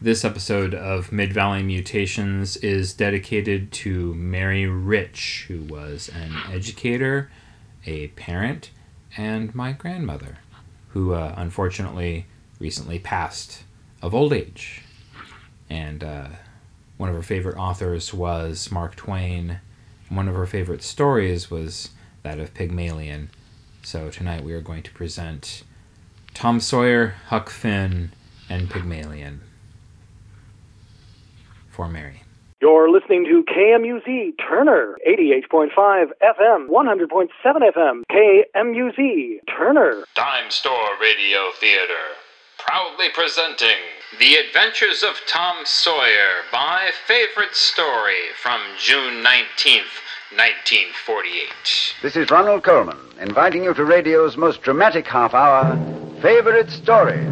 This episode of Mid-Valley Mutations is dedicated to Mary Rich, who was an educator, a parent, and my grandmother, who unfortunately recently passed of old age. And one of her favorite authors was Mark Twain. One of her favorite stories was that of Pygmalion. So tonight we are going to present Tom Sawyer, Huck Finn, and Pygmalion. For Mary. You're listening to KMUZ Turner, 88.5 FM, 100.7 FM, KMUZ Turner. Dime Store Radio Theater, proudly presenting The Adventures of Tom Sawyer, my favorite story from June 19th, 1948. This is Ronald Coleman, inviting you to radio's most dramatic half-hour, Favorite Story.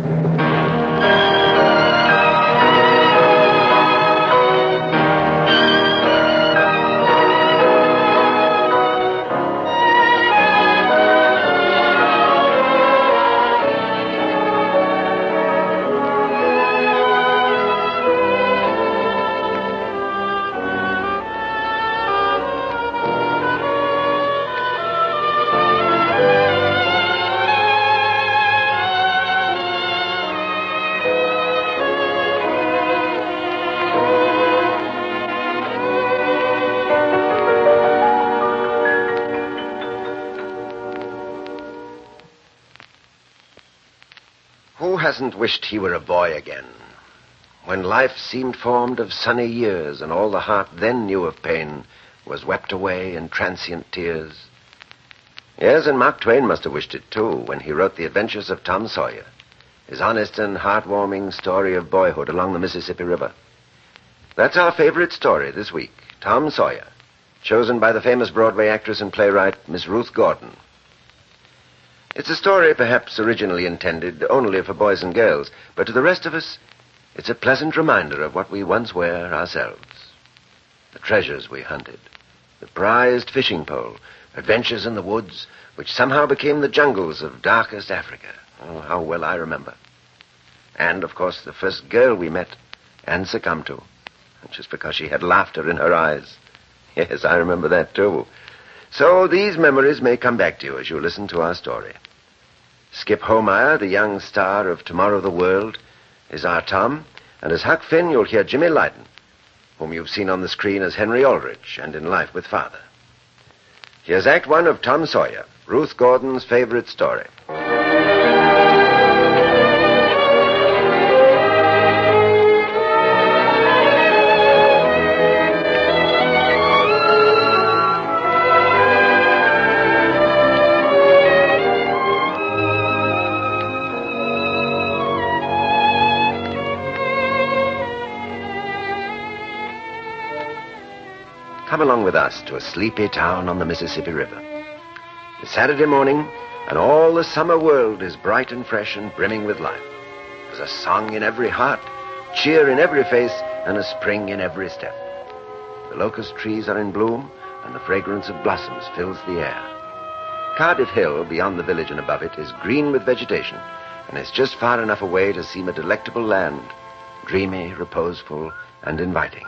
Who hasn't wished he were a boy again? When life seemed formed of sunny years, and all the heart then knew of pain was wept away in transient tears. Yes, and Mark Twain must have wished it too when he wrote The Adventures of Tom Sawyer, his honest and heartwarming story of boyhood along the Mississippi River. That's our favorite story this week, Tom Sawyer, chosen by the famous Broadway actress and playwright Miss Ruth Gordon. It's a story perhaps originally intended only for boys and girls, but to the rest of us, it's a pleasant reminder of what we once were ourselves. The treasures we hunted, the prized fishing pole, adventures in the woods, which somehow became the jungles of darkest Africa. Oh, how well I remember. And, of course, the first girl we met and succumbed to, just because she had laughter in her eyes. Yes, I remember that too. So these memories may come back to you as you listen to our story. Skip Homeyer, the young star of Tomorrow the World, is our Tom, and as Huck Finn, you'll hear Jimmy Lydon, whom you've seen on the screen as Henry Aldrich and in Life with Father. Here's Act One of Tom Sawyer, Ruth Gordon's favorite story. Come along with us to a sleepy town on the Mississippi River. It's Saturday morning, and all the summer world is bright and fresh and brimming with life. There's a song in every heart, cheer in every face, and a spring in every step. The locust trees are in bloom, and the fragrance of blossoms fills the air. Cardiff Hill, beyond the village and above it, is green with vegetation, and it's just far enough away to seem a delectable land, dreamy, reposeful, and inviting.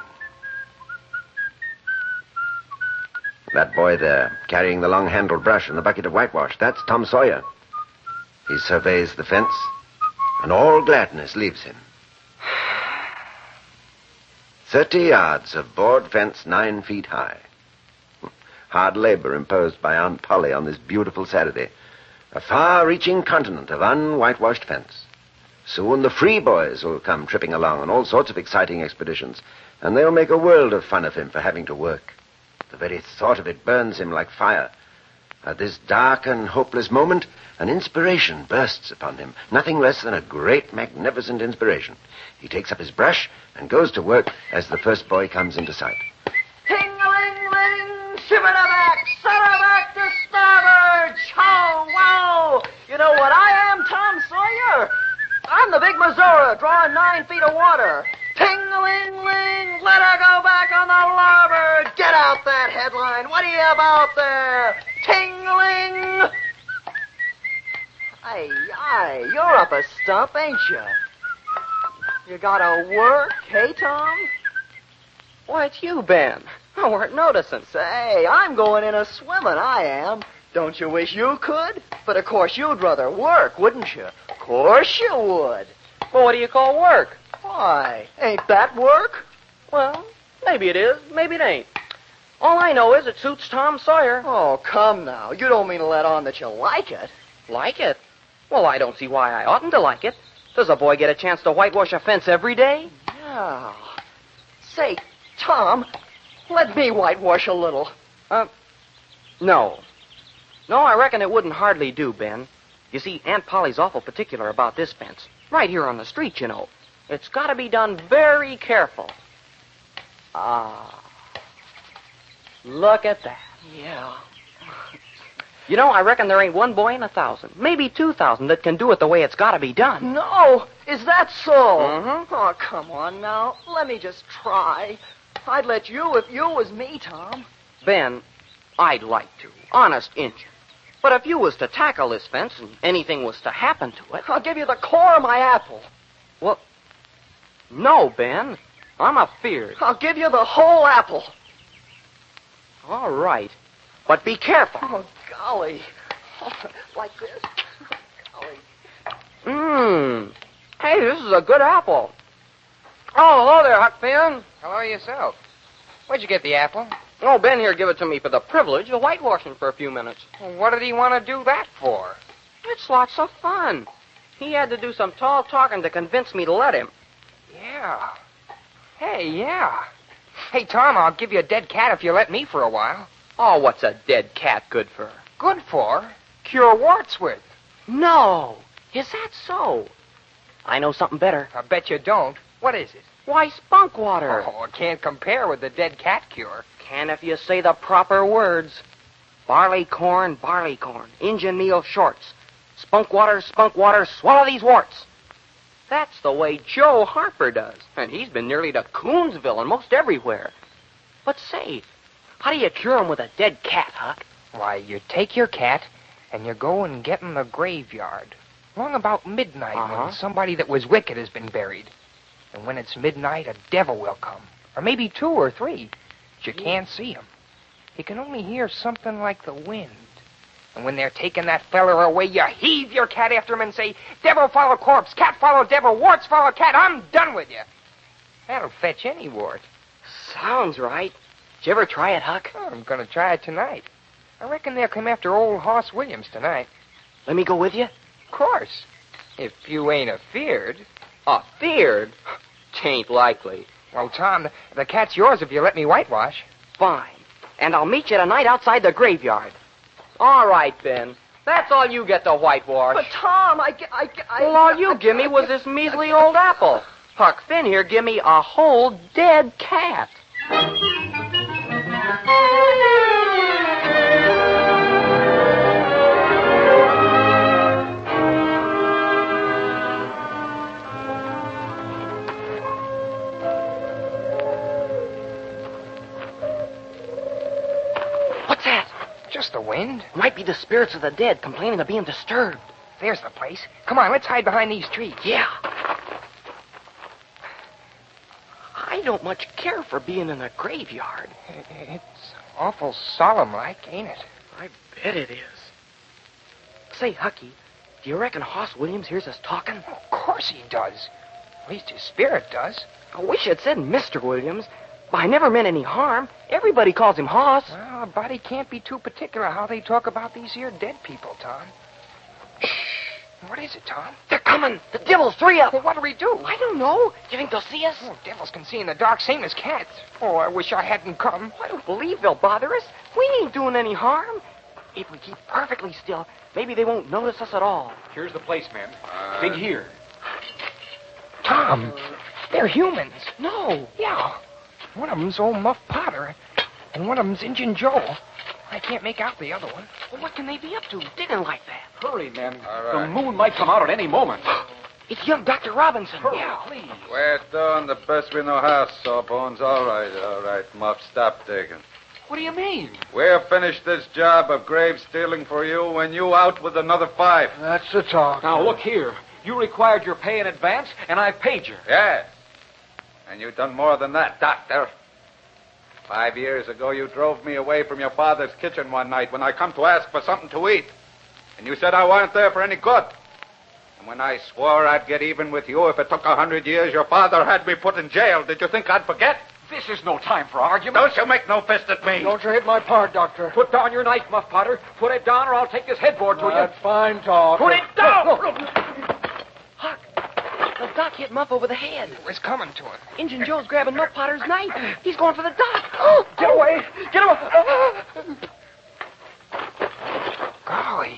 That boy there, carrying the long-handled brush and the bucket of whitewash, that's Tom Sawyer. He surveys the fence, and all gladness leaves him. 30 yards of board fence 9 feet high. Hard labor imposed by Aunt Polly on this beautiful Saturday. A far-reaching continent of unwhitewashed fence. Soon the free boys will come tripping along on all sorts of exciting expeditions, and they'll make a world of fun of him for having to work. The very thought of it burns him like fire. At this dark and hopeless moment, an inspiration bursts upon him. Nothing less than a great, magnificent inspiration. He takes up his brush and goes to work as the first boy comes into sight. Ting-a-ling-ling, shiver-a-back, set-a-back to starboard, chow-wow. You know what I am, Tom Sawyer? I'm the big Missouri drawing 9 feet of water. Ting-a-ling-ling, let her go back on the larboard. Get out that headline. What do you have out there? Ting-a-ling. Aye, you're up a stump, ain't you? You gotta work, hey, Tom? Why, it's you, Ben. I weren't noticing. Say, I'm going in a swimming, I am. Don't you wish you could? But of course you'd rather work, wouldn't you? Of course you would. Well, what do you call work? Why, ain't that work? Well, maybe it is, maybe it ain't. All I know is it suits Tom Sawyer. Oh, come now. You don't mean to let on that you like it. Like it? Well, I don't see why I oughtn't to like it. Does a boy get a chance to whitewash a fence every day? Yeah. Say, Tom, let me whitewash a little. No. No, I reckon it wouldn't hardly do, Ben. You see, Aunt Polly's awful particular about this fence. Right here on the street, you know. It's got to be done very careful. Look at that. Yeah. You know, I reckon there ain't one boy in 1,000, maybe 2,000, that can do it the way it's got to be done. No, is that so? Mm-hmm. Oh, come on now. Let me just try. I'd let you if you was me, Tom. Ben, I'd like to. Honest Injun. But if you was to tackle this fence and anything was to happen to it... I'll give you the core of my apple. Well, no, Ben. I'm afeard. I'll give you the whole apple. All right. But be careful. Oh, golly. Like this. Golly. Hey, this is a good apple. Oh, hello there, Huck Finn. Hello yourself. Where'd you get the apple? Oh, Ben here give it to me for the privilege of whitewashing for a few minutes. Well, what did he want to do that for? It's lots of fun. He had to do some tall talking to convince me to let him. Yeah. Hey, yeah. Hey, Tom, I'll give you a dead cat if you let me for a while. Oh, what's a dead cat good for? Good for? Cure warts with. No. Is that so? I know something better. I bet you don't. What is it? Why, spunk water. Oh, it can't compare with the dead cat cure. Can if you say the proper words. Barley corn, Injun meal shorts. Spunk water, swallow these warts. That's the way Joe Harper does. And he's been nearly to Coonsville and most everywhere. But say, how do you cure him with a dead cat, Huck? Why, you take your cat and you go and get in the graveyard. Long about midnight when somebody that was wicked has been buried. And when it's midnight, a devil will come. Or maybe 2 or 3. But you can't see him. You can only hear something like the wind. And when they're taking that feller away, you heave your cat after him and say, devil follow corpse, cat follow devil, warts follow cat, I'm done with you. That'll fetch any wart. Sounds right. Did you ever try it, Huck? Oh, I'm going to try it tonight. I reckon they'll come after old Hoss Williams tonight. Let me go with you? Of course. If you ain't afeard. Afeard? Tain't likely. Well, Tom, the cat's yours if you let me whitewash. Fine. And I'll meet you tonight outside the graveyard. All right, Ben. That's all you get to whitewash. But, Tom, Well, all you give me was this measly old apple. Huck Finn here give me a whole dead cat. What's that? Just the wind. Might be the spirits of the dead complaining of being disturbed. There's the place. Come on, let's hide behind these trees. Yeah. I don't much care for being in a graveyard. It's awful solemn-like, ain't it? I bet it is. Say, Hucky, do you reckon Hoss Williams hears us talking? Of course he does. At least his spirit does. I wish it said Mr. Williams. But I never meant any harm. Everybody calls him Hoss. Well, a body can't be too particular how they talk about these here dead people, Tom. Shh. What is it, Tom? They're coming. The devils, 3 of them. Well, what do we do? I don't know. Do you think they'll see us? Oh, devils can see in the dark, same as cats. Oh, I wish I hadn't come. I don't believe they'll bother us. We ain't doing any harm. If we keep perfectly still, maybe they won't notice us at all. Here's the place, men. Dig here. Tom, they're humans. No. Yeah. One of them's old Muff Potter, and one of them's Injun Joe. I can't make out the other one. Well, what can they be up to, digging like that? Hurry, men. All right. The moon might come out at any moment. It's young Dr. Robinson. Hurry, Yeah. please. We're doing the best we know how, Sawbones. All right, Muff. Stop digging. What do you mean? We'll finish this job of grave stealing for you when you out with another 5. That's the talk. Now, look here. You required your pay in advance, and I paid you. Yes. And you've done more than that, Doctor. 5 years ago, you drove me away from your father's kitchen one night when I come to ask for something to eat. And you said I weren't there for any good. And when I swore I'd get even with you if it took 100 years, your father had me put in jail. Did you think I'd forget? This is no time for argument. Don't you make no fist at me. Don't you hit my part, Doctor. Put down your knife, Muff Potter. Put it down or I'll take this headboard to you. That's fine talk. Put it down! Huck, the Doc hit Muff over the head. It was coming to him. Injun Joe's grabbing Muff Potter's knife. He's going for the Doc. Oh, Get away! Get away! Golly.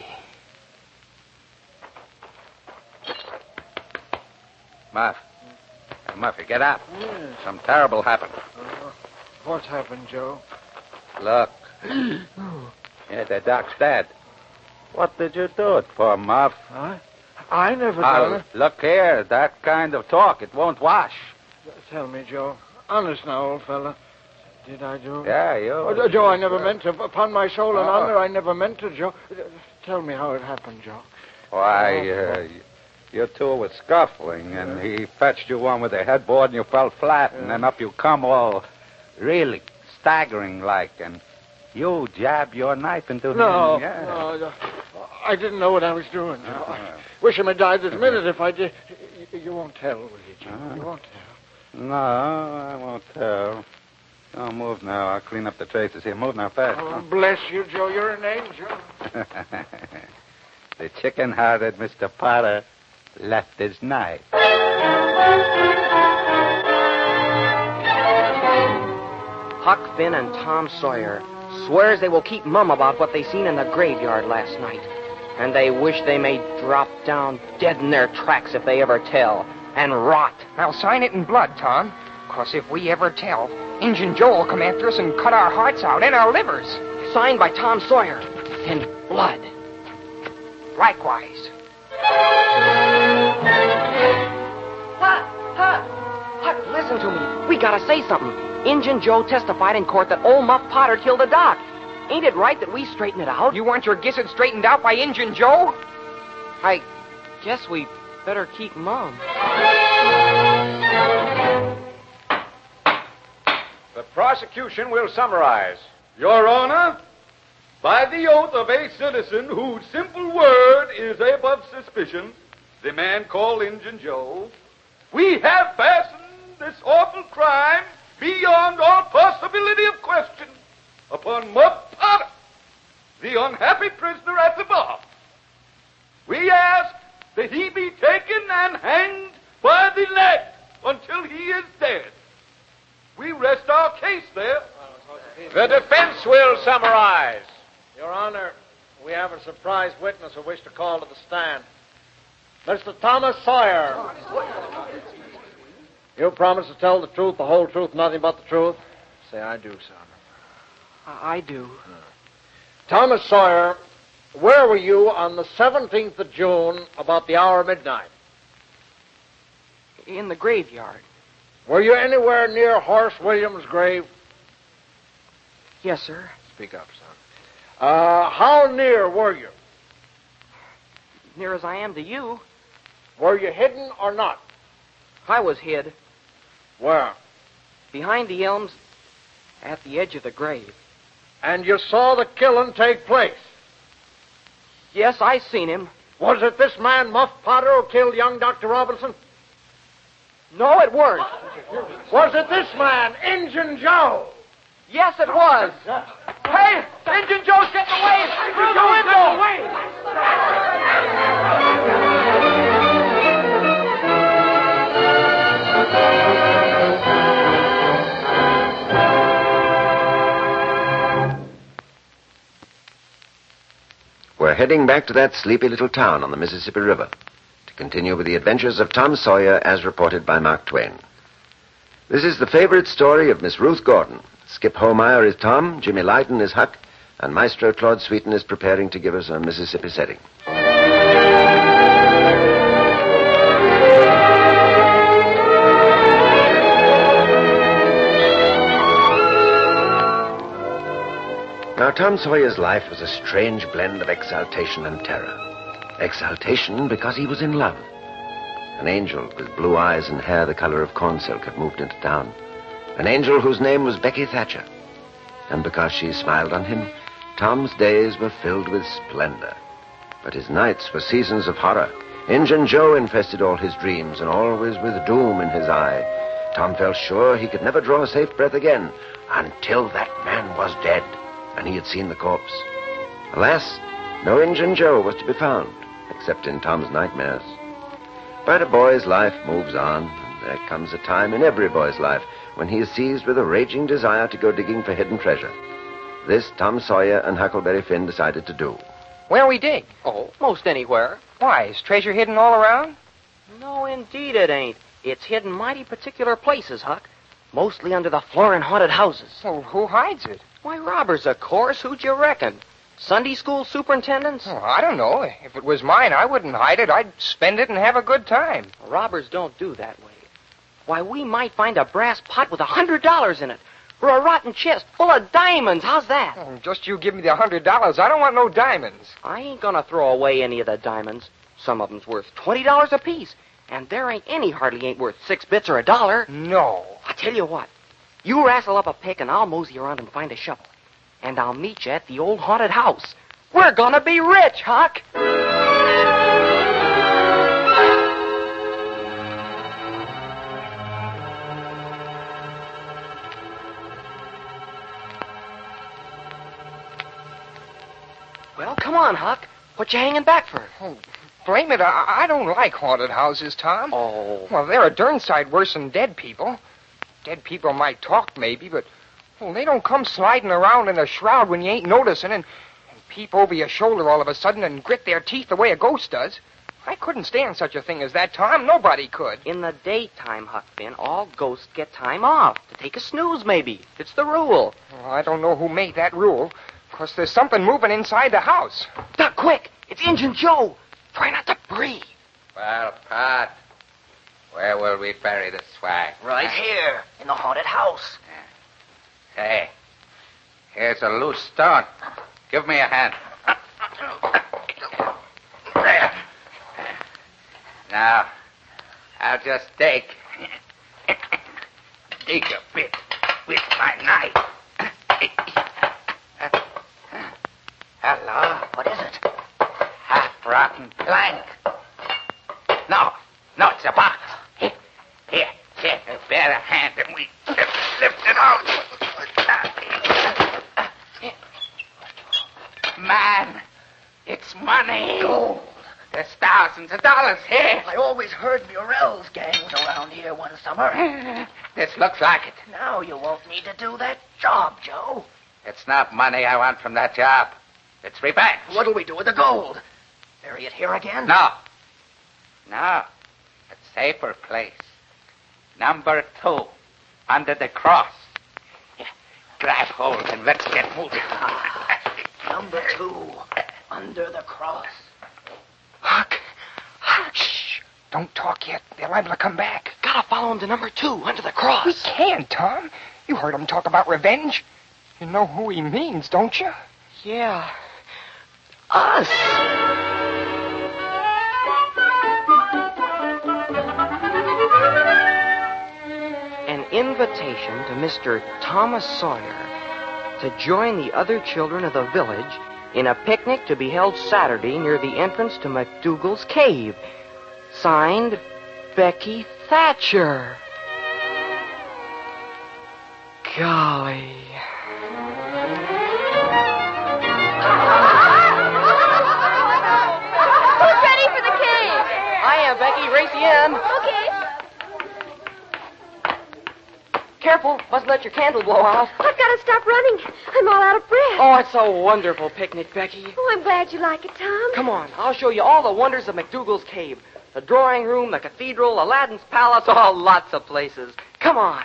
Muff. Muffy, get up. Some terrible happened. What's happened, Joe? Look. Yeah, the Doc's dead. What did you do it for, Muff? I never done it. Look here, that kind of talk, it won't wash. Tell me, Joe. Honest now, old fella. Did I do it? Yeah, you... Oh, Joe, I never meant to. Upon my soul and honor, I never meant to, Joe. Tell me how it happened, Joe. Why, you two were scuffling, and he fetched you one with a headboard, and you fell flat, and then up you come all really staggering like, and you jab your knife into him. No, Yeah. no, I didn't know what I was doing, Joe. I wish him had died this minute if I did. You won't tell, will you, Joe? You won't tell. No, I won't tell. Oh, move now. I'll clean up the traces here. Move now, fast. Oh, bless you, Joe. You're an angel. The chicken-hearted Mr. Potter left his knife. Huck Finn and Tom Sawyer swears they will keep mum about what they seen in the graveyard last night. And they wish they may drop down dead in their tracks if they ever tell. And rot. Now sign it in blood, Tom. 'Cause if we ever tell, Injun Joe will come after us and cut our hearts out and our livers. Signed by Tom Sawyer. In blood. Likewise. Huck, listen to me. We gotta say something. Injun Joe testified in court that old Muff Potter killed the Doc. Ain't it right that we straighten it out? You want your gizzard straightened out by Injun Joe? I guess we better keep mum. The prosecution will summarize. Your Honor, by the oath of a citizen whose simple word is above suspicion, the man called Injun Joe, we have fastened this awful crime beyond all possibility of question upon Muff Potter, the unhappy prisoner at the bar. We ask that he be taken and hanged by the leg until he is dead. We rest our case there. The defense will summarize. Your Honor, we have a surprise witness who wishes to call to the stand. Mr. Thomas Sawyer. You promise to tell the truth, the whole truth, nothing but the truth? Say, I do, son. I do. Thomas Sawyer, where were you on the 17th of June about the hour of midnight? In the graveyard. Were you anywhere near Horace Williams' grave? Yes, sir. Speak up, son. How near were you? Near as I am to you. Were you hidden or not? I was hid. Where? Behind the elms at the edge of the grave. And you saw the killing take place? Yes, I seen him. Was it this man, Muff Potter, who killed young Dr. Robinson? No, it weren't. Was it this man, Injun Joe? Yes, it was. Hey! Injun Joe's getting away! Through the window! We're heading back to that sleepy little town on the Mississippi River to continue with the adventures of Tom Sawyer as reported by Mark Twain. This is the favorite story of Miss Ruth Gordon. Skip Homeyer is Tom, Jimmy Lyden is Huck, and Maestro Claude Sweeten is preparing to give us a Mississippi setting. Now, Tom Sawyer's life was a strange blend of exaltation and terror. Exaltation because he was in love, An angel with blue eyes and hair the color of corn silk had moved into town. An angel whose name was Becky Thatcher. And because she smiled on him, Tom's days were filled with splendor. But his nights were seasons of horror. Injun Joe infested all his dreams, and always with doom in his eye. Tom felt sure he could never draw a safe breath again until that man was dead, and he had seen the corpse. Alas, no Injun Joe was to be found, except in Tom's nightmares. But a boy's life moves on, and there comes a time in every boy's life when he is seized with a raging desire to go digging for hidden treasure. This Tom Sawyer and Huckleberry Finn decided to do. Where we dig? Oh, most anywhere. Why, is treasure hidden all around? No, indeed it ain't. It's hidden mighty particular places, Huck. Mostly under the floor in haunted houses. Well, who hides it? Why, robbers, of course. Who'd you reckon? Sunday school superintendents? Oh, I don't know. If it was mine, I wouldn't hide it. I'd spend it and have a good time. Robbers don't do that way. Why, we might find a brass pot with $100 in it. Or a rotten chest full of diamonds. How's that? Oh, just you give me the $100. I don't want no diamonds. I ain't gonna throw away any of the diamonds. Some of them's worth $20 apiece. And there ain't any hardly ain't worth 6 bits or $1. No. I tell you what. You wrestle up a pick and I'll mosey around and find a shovel. And I'll meet you at the old haunted house. We're gonna be rich, Huck! Well, come on, Huck. What you hanging back for? Oh, blame it, I don't like haunted houses, Tom. Oh. Well, they're a darn sight worse than dead people. Dead people might talk, maybe, but well, they don't come sliding around in a shroud when you ain't noticing and peep over your shoulder all of a sudden and grit their teeth the way a ghost does. I couldn't stand such a thing as that, Tom. Nobody could. In the daytime, Huck Finn, all ghosts get time off. To take a snooze, maybe. It's the rule. Well, I don't know who made that rule. Of course, there's something moving inside the house. Duck, quick! It's Injun Joe! Try not to breathe. Well, Pat, where will we bury the swag? Right here, in the haunted house. Hey, here's a loose stone. Give me a hand. There. Now, I'll just dig a bit with my knife. Hello? What is it? Half-rotten plank. No, it's a box. Here, bear a hand and we lift it out. Man, it's money. Gold. There's thousands of dollars here. I always heard Murrell's gang was around here one summer. This looks like it. Now you won't need to do that job, Joe. It's not money I want from that job. It's revenge. What'll we do with the gold? Bury it here again? No. A safer place. Number 2, under the cross. Here, grab hold and let's get moving. Number 2, under the cross. Huck! Shh! Don't talk yet. They're liable to come back. Gotta follow him to number 2, under the cross. We can't, Tom. You heard him talk about revenge. You know who he means, don't you? Yeah. Us! An invitation to Mr. Thomas Sawyer to join the other children of the village in a picnic to be held Saturday near the entrance to McDougal's Cave. Signed, Becky Thatcher. Golly. Who's ready for the cave? I am, Becky. Race you in. Okay. Careful. Mustn't let your candle blow out. I've got to stop running. I'm all out of breath. Oh, it's a wonderful picnic, Becky. Oh, I'm glad you like it, Tom. Come on. I'll show you all the wonders of McDougal's Cave. The drawing room, the cathedral, Aladdin's palace, all lots of places. Come on.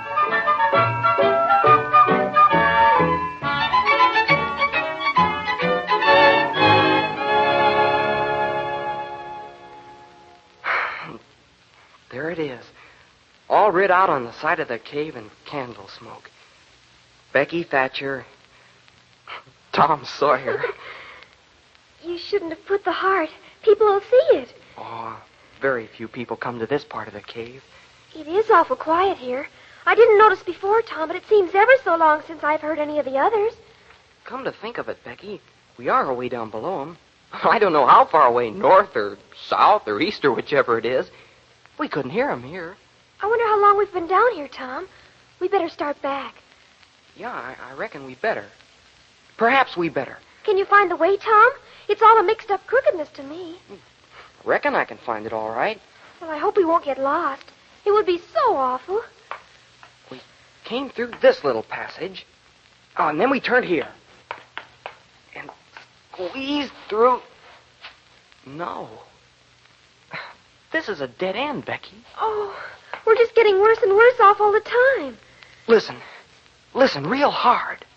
There it is. All writ out on the side of the cave in candle smoke. Becky Thatcher, Tom Sawyer. You shouldn't have put the heart. People will see it. Oh, Very few people come to this part of the cave. It is awful quiet here. I didn't notice before, Tom, but it seems ever so long since I've heard any of the others. Come to think of it, Becky, we are way down below them. I don't know how far away, north or south or east or whichever it is. We couldn't hear them here. I wonder how long we've been down here, Tom. We better start back. Yeah, I reckon we better. Perhaps we better. Can you find the way, Tom? It's all a mixed-up crookedness to me. Reckon I can find it all right. Well, I hope we won't get lost. It would be so awful. We came through this little passage. Oh, and then we turned here. And squeezed through. No. This is a dead end, Becky. Oh, we're just getting worse and worse off all the time. Listen. Listen real hard.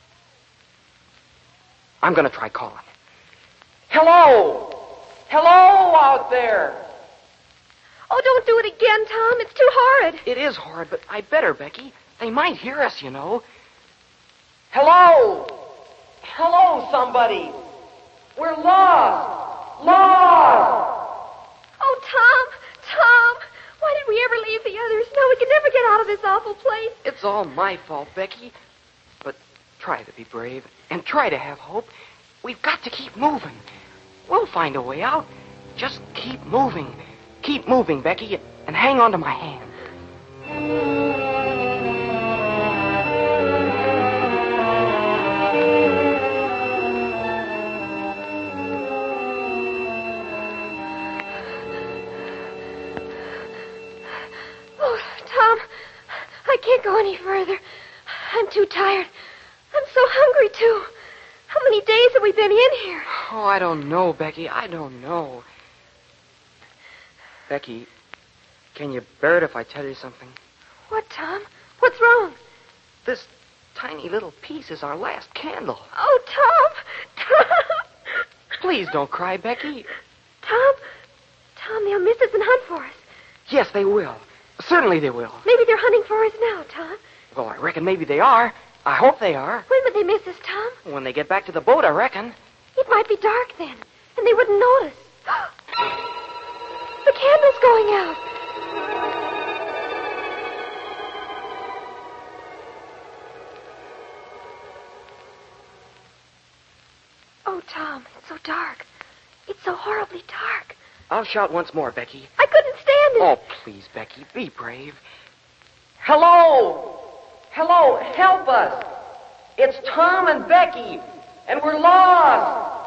I'm going to try calling. Hello! Hello out there! Oh, don't do it again, Tom. It's too horrid. It is horrid, but I better, Becky. They might hear us, you know. Hello! Hello, somebody! We're lost! Lost! Oh, Tom! Why did we ever leave the others? No, we can never get out of this awful place. It's all my fault, Becky. But try to be brave and try to have hope. We've got to keep moving. We'll find a way out. Just keep moving. Keep moving, Becky, and hang on to my hand. Oh, Tom, I can't go any further. I'm too tired. I'm so hungry, too. How many days have we been in here? Oh, I don't know, Becky. I don't know. Becky, can you bear it if I tell you something? What, Tom? What's wrong? This tiny little piece is our last candle. Oh, Tom! Please don't cry, Becky. Tom, they'll miss us and hunt for us. Yes, they will. Certainly they will. Maybe they're hunting for us now, Tom. Well, I reckon maybe they are. I hope they are. When would they miss us, Tom? When they get back to the boat, I reckon. It might be dark then, and they wouldn't notice. The candle's going out. Oh, Tom, it's so dark. It's so horribly dark. I'll shout once more, Becky. I couldn't stand it. Oh, please, Becky, be brave. Hello! Hello, help us! It's Tom and Becky, and we're lost!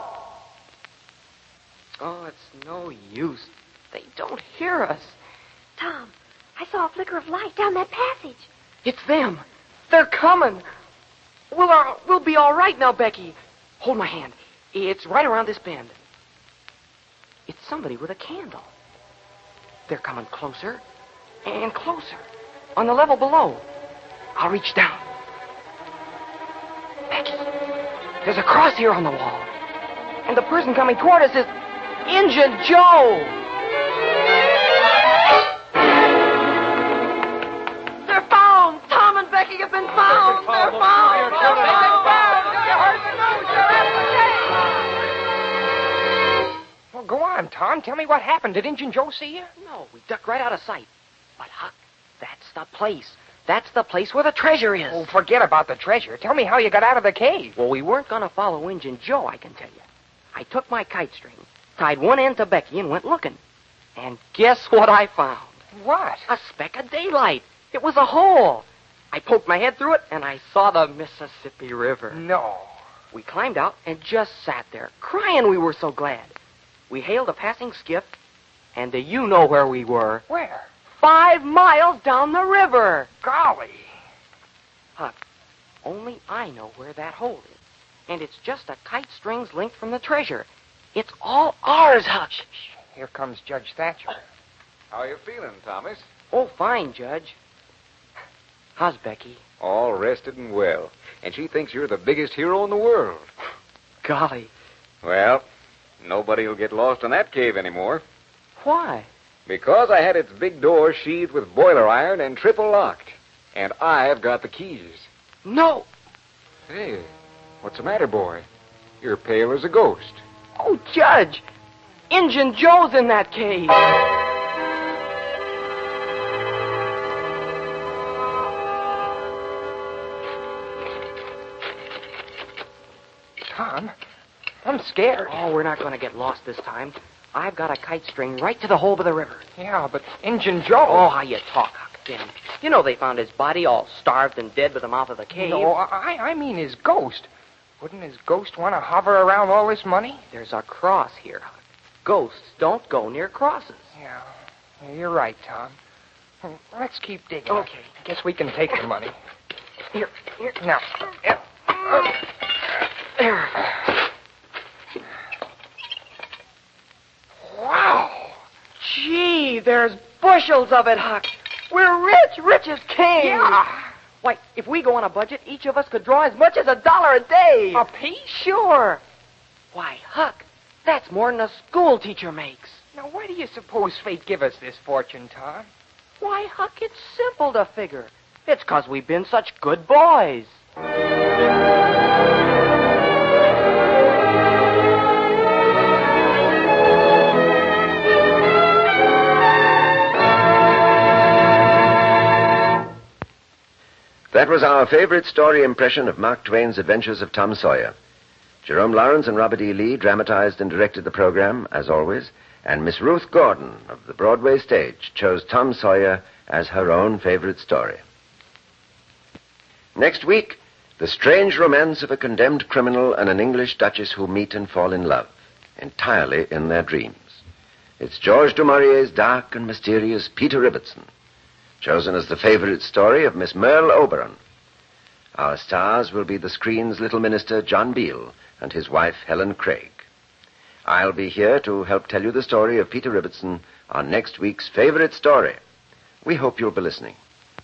Oh, it's no use. They don't hear us. Tom, I saw a flicker of light down that passage. It's them. They're coming. We'll be all right now, Becky. Hold my hand. It's right around this bend. It's somebody with a candle. They're coming closer and closer on the level below. I'll reach down. Becky, there's a cross here on the wall. And the person coming toward us is Injun Joe. They're found. Tom and Becky have been found. They're found. Well, go on, Tom. Tell me what happened. Did Injun Joe see you? No, we ducked right out of sight. But, Huck, that's the place. That's the place where the treasure is. Oh, forget about the treasure. Tell me how you got out of the cave. Well, we weren't going to follow Injun Joe, I can tell you. I took my kite string, tied one end to Becky, and went looking. And guess what I found? What? A speck of daylight. It was a hole. I poked my head through it, and I saw the Mississippi River. No. We climbed out and just sat there, crying we were so glad. We hailed a passing skiff, and do you know where we were? Where? 5 miles down the river. Golly. Huck, only I know where that hole is. And it's just a kite string's length from the treasure. It's all ours, Huck. Here comes Judge Thatcher. How are you feeling, Thomas? Oh, fine, Judge. How's Becky? All rested and well. And she thinks you're the biggest hero in the world. Golly. Well, nobody will get lost in that cave anymore. Why? Because I had its big door sheathed with boiler iron and triple locked. And I've got the keys. No. Hey, what's the matter, boy? You're pale as a ghost. Oh, Judge. Injun Joe's in that cave. Tom, I'm scared. Oh, we're not going to get lost this time. I've got a kite string right to the hole of the river. Yeah, but Injun Joe... Oh, how you talk, Huck Finn. You know they found his body all starved and dead by the mouth of the cave. No, I mean his ghost. Wouldn't his ghost want to hover around all this money? There's a cross here, Huck. Ghosts don't go near crosses. Yeah, you're right, Tom. Let's keep digging. Okay. Guess we can take the money. Here. Now. There. Wow. Gee, there's bushels of it, Huck. We're rich as kings. Yeah. Why, if we go on a budget, each of us could draw as much as $1 a day. A piece? Sure. Why, Huck, that's more than a school teacher makes. Now, why do you suppose fate give us this fortune, Tom? Why, Huck, it's simple to figure. It's 'cause we've been such good boys. That was our favorite story impression of Mark Twain's Adventures of Tom Sawyer. Jerome Lawrence and Robert E. Lee dramatized and directed the program, as always, and Miss Ruth Gordon of the Broadway stage chose Tom Sawyer as her own favorite story. Next week, the strange romance of a condemned criminal and an English duchess who meet and fall in love, entirely in their dreams. It's Georges du Maurier's dark and mysterious Peter Ibbotson, chosen as the favorite story of Miss Merle Oberon. Our stars will be the screen's little minister, John Beale, and his wife, Helen Craig. I'll be here to help tell you the story of Peter Ibbotson on next week's favorite story. We hope you'll be listening.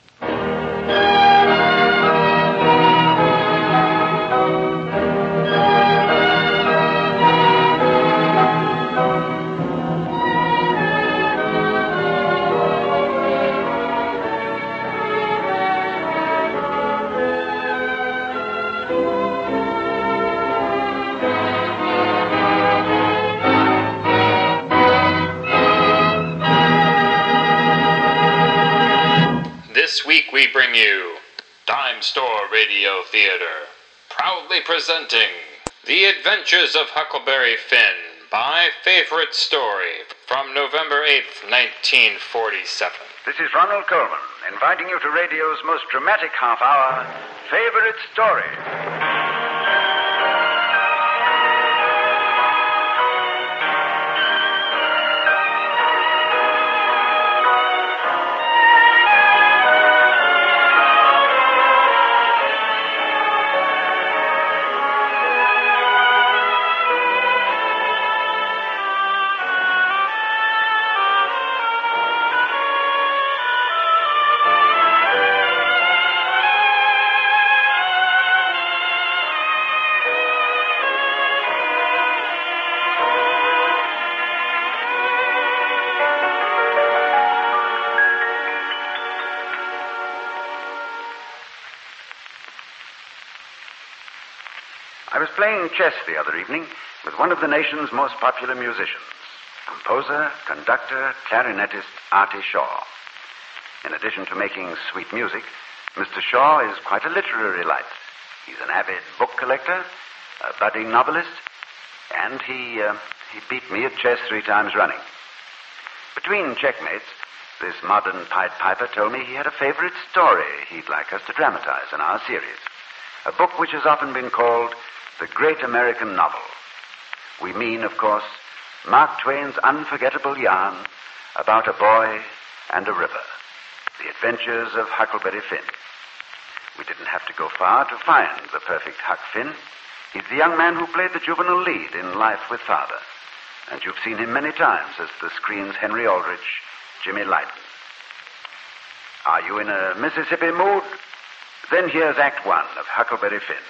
This week we bring you Dime Store Radio Theater, proudly presenting The Adventures of Huckleberry Finn by Favorite Story from November 8th, 1947. This is Ronald Coleman, inviting you to radio's most dramatic half hour, Favorite Story. I was playing chess the other evening with one of the nation's most popular musicians, composer, conductor, clarinetist Artie Shaw. In addition to making sweet music, Mr. Shaw is quite a literary light. He's an avid book collector, a budding novelist, and he beat me at chess 3 times running. Between checkmates, this modern Pied Piper told me he had a favorite story he'd like us to dramatize in our series, a book which has often been called The Great American Novel. We mean, of course, Mark Twain's unforgettable yarn about a boy and a river, The Adventures of Huckleberry Finn. We didn't have to go far to find the perfect Huck Finn. He's the young man who played the juvenile lead in Life with Father, and you've seen him many times as the screen's Henry Aldrich, Jimmy Lydon. Are you in a Mississippi mood? Then here's Act 1 of Huckleberry Finn.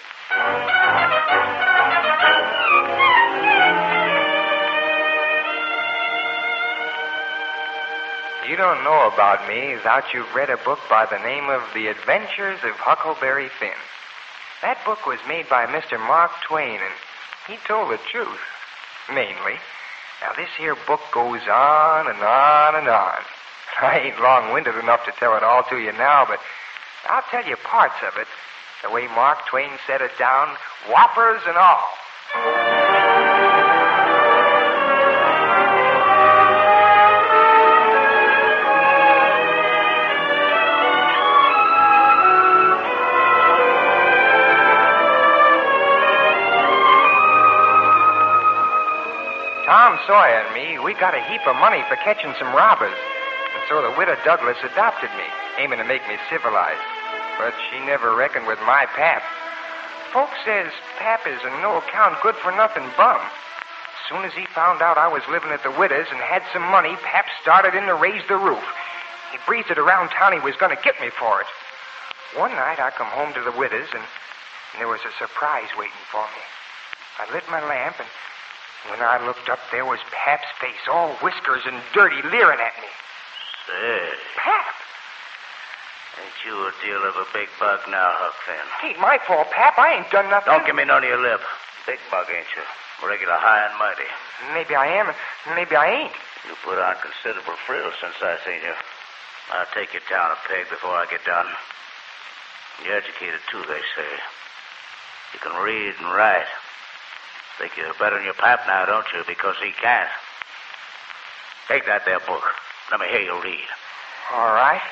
You don't know about me without you've read a book by the name of The Adventures of Huckleberry Finn. That book was made by Mr. Mark Twain, and he told the truth, mainly. Now, this here book goes on and on and on. I ain't long-winded enough to tell it all to you now, but I'll tell you parts of it, the way Mark Twain set it down, whoppers and all. Tom Sawyer and me, we got a heap of money for catching some robbers. And so the widow Douglas adopted me, aiming to make me civilized. But she never reckoned with my pap. Folks says pap is a no-account, good-for-nothing bum. As soon as he found out I was living at the widow's and had some money, pap started in to raise the roof. He breathed it around town he was going to get me for it. One night I come home to the widow's and there was a surprise waiting for me. I lit my lamp and when I looked up, there was Pap's face, all whiskers and dirty, leering at me. Say. Pap! Ain't you a deal of a big bug now, Huck Finn? Ain't my fault, Pap. I ain't done nothing. Don't give me none of your lip. Big bug, ain't you? Regular high and mighty. Maybe I am, and maybe I ain't. You put on considerable frills since I seen you. I'll take you down a peg before I get done. You're educated, too, they say. You can read and write. Think you're better than your pap now, don't you? Because he can't. Take that there book. Let me hear you read. All right.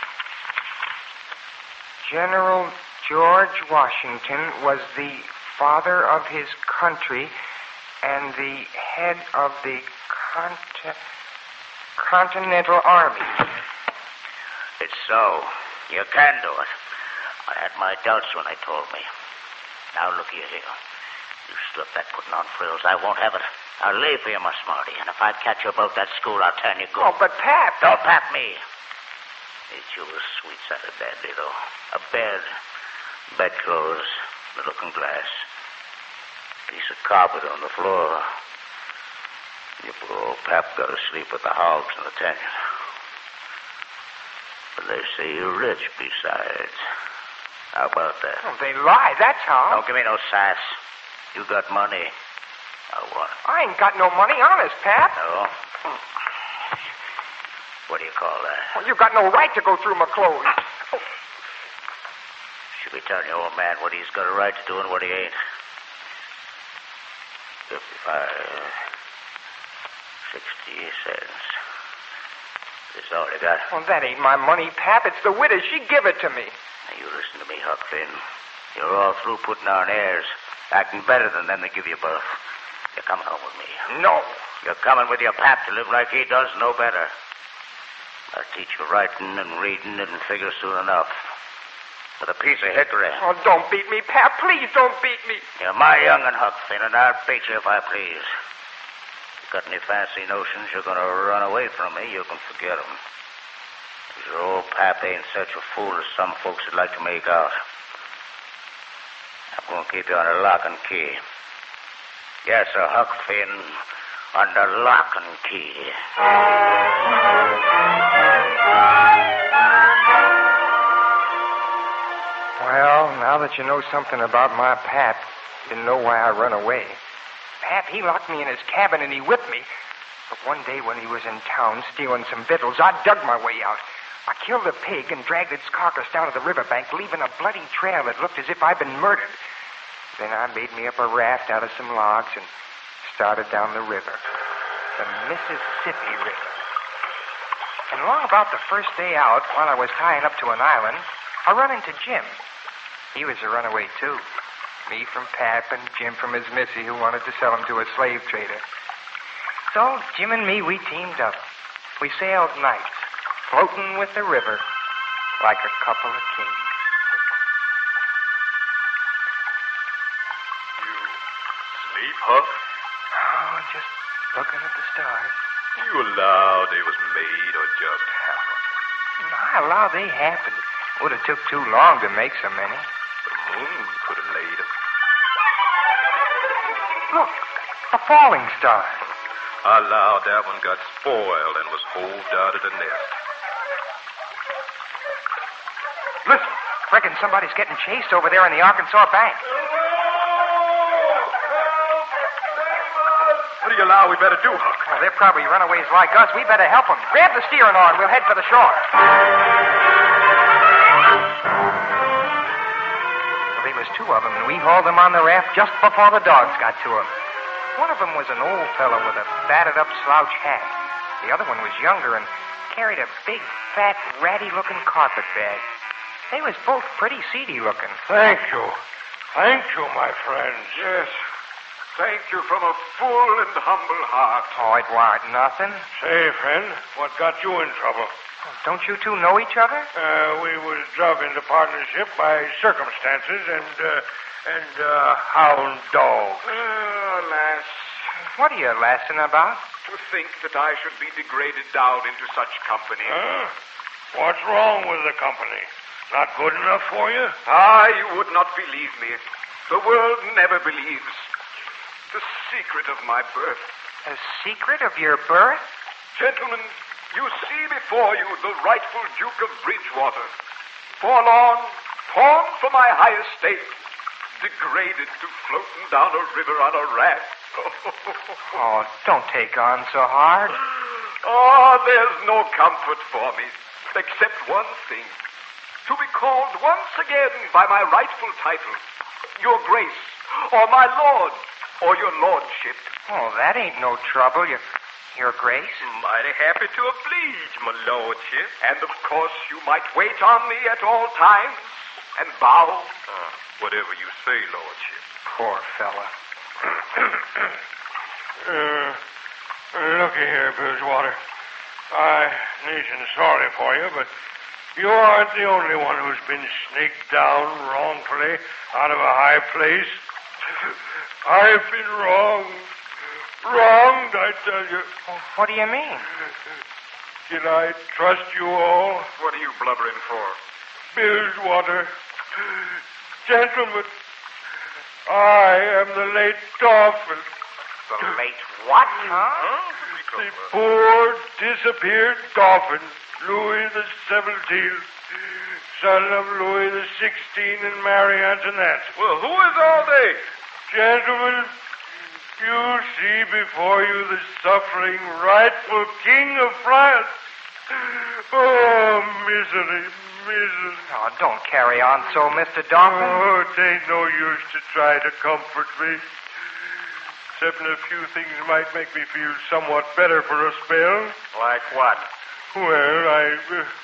General George Washington was the father of his country and the head of the Continental Army. It's so. You can do it. I had my doubts when they told me. Now look here. You slip that putting on frills. I won't have it. I'll lay for you, my smarty. And if I catch you about that school, I'll turn you good. Oh, but Pap... Don't pap me. Ain't you a sweet-scented dandy, though? A bed, bedclothes, the looking-glass, piece of carpet on the floor. Your poor old pap got to sleep with the hogs and the tannion. But they say you're rich besides. How about that? Oh, they lie, that's how. Don't give me no sass. You got money. Now what? I ain't got no money, honest, Pap. No? What do you call that? Well, you got no right to go through my clothes. Should be telling your old man what he's got a right to do and what he ain't. 55, 60 cents. This is all you got? Well, that ain't my money, Pap. It's the widow. She give it to me. Now, you listen to me, Huck Finn. You're all through putting on airs. Acting better than them to give you birth. You're coming home with me. No. You're coming with your pap to live like he does, no better. I'll teach you writing and reading and figure soon enough. With a piece of hickory. Oh, don't beat me, Pap. Please don't beat me. You're my young'un, Huck Finn, and I'll beat you if I please. If you got any fancy notions you're going to run away from me, you can forget them. Your old pap ain't such a fool as some folks would like to make out. I'm going to keep you under lock and key. Yes, sir, Huck Finn, under lock and key. Well, now that you know something about my Pap, you know why I run away. Pap, he locked me in his cabin and he whipped me. But one day when he was in town stealing some victuals, I dug my way out. I killed a pig and dragged its carcass down to the riverbank, leaving a bloody trail that looked as if I'd been murdered. Then I made me up a raft out of some logs and started down the river, the Mississippi River. And along about the first day out, while I was tying up to an island, I run into Jim. He was a runaway, too. Me from Pap and Jim from his missy who wanted to sell him to a slave trader. So Jim and me, we teamed up. We sailed nights, floating with the river like a couple of kings. Sleep, Huck? Oh, just looking at the stars. You allow they was made or just happened? I allow they happened. Would have took too long to make so many. The moon could have laid them. Look, a falling star. I allow that one got spoiled and was hove out of the nest. Listen, reckon somebody's getting chased over there on the Arkansas bank. What do you allow we better do, Huck? Well, they're probably runaways like us. We better help them. Grab the steering oar and we'll head for the shore. Well, they was two of them, and we hauled them on the raft just before the dogs got to them. One of them was an old fellow with a batted-up slouch hat. The other one was younger and carried a big, fat, ratty-looking carpet bag. They was both pretty seedy-looking. Thank you. Thank you, my friends. Yes. Thank you from a full and humble heart. Oh, it warn't nothing. Say, friend, what got you in trouble? Don't you two know each other? We was druv into partnership by circumstances and hound dogs. Alas. What are you laughing about? To think that I should be degraded down into such company. What's wrong with the company? Not good enough for you? Ah, you would not believe me. The world never believes. The secret of my birth. The secret of your birth? Gentlemen, you see before you the rightful Duke of Bridgewater. Forlorn, torn from my high estate, degraded to floating down a river on a raft. Oh, don't take on so hard. Oh, there's no comfort for me, except one thing. To be called once again by my rightful title, Your Grace, or my Lord, or Your Lordship. Oh, that ain't no trouble, Your Grace. Mighty happy to oblige, my Lordship. And, of course, you might wait on me at all times and bow. Whatever you say, Lordship. Poor fella. Looky here, Bridgewater. I ain't sorry for you, but you aren't the only one who's been snaked down wrongfully out of a high place. I've been wronged, I tell you. What do you mean? Can I trust you all? What are you blubbering for? Bridgewater. Gentlemen, I am the late Dauphin. The late what, huh? The poor, disappeared Dauphin, Louis the 17th, son of Louis the 16th and Mary Antoinette. Well, who is all they? Gentlemen, you see before you the suffering, rightful king of France. Oh, misery. Oh, don't carry on so, Mr. Dauphin. Oh, it ain't no use to try to comfort me. Except a few things might make me feel somewhat better for a spell. Like what? Well,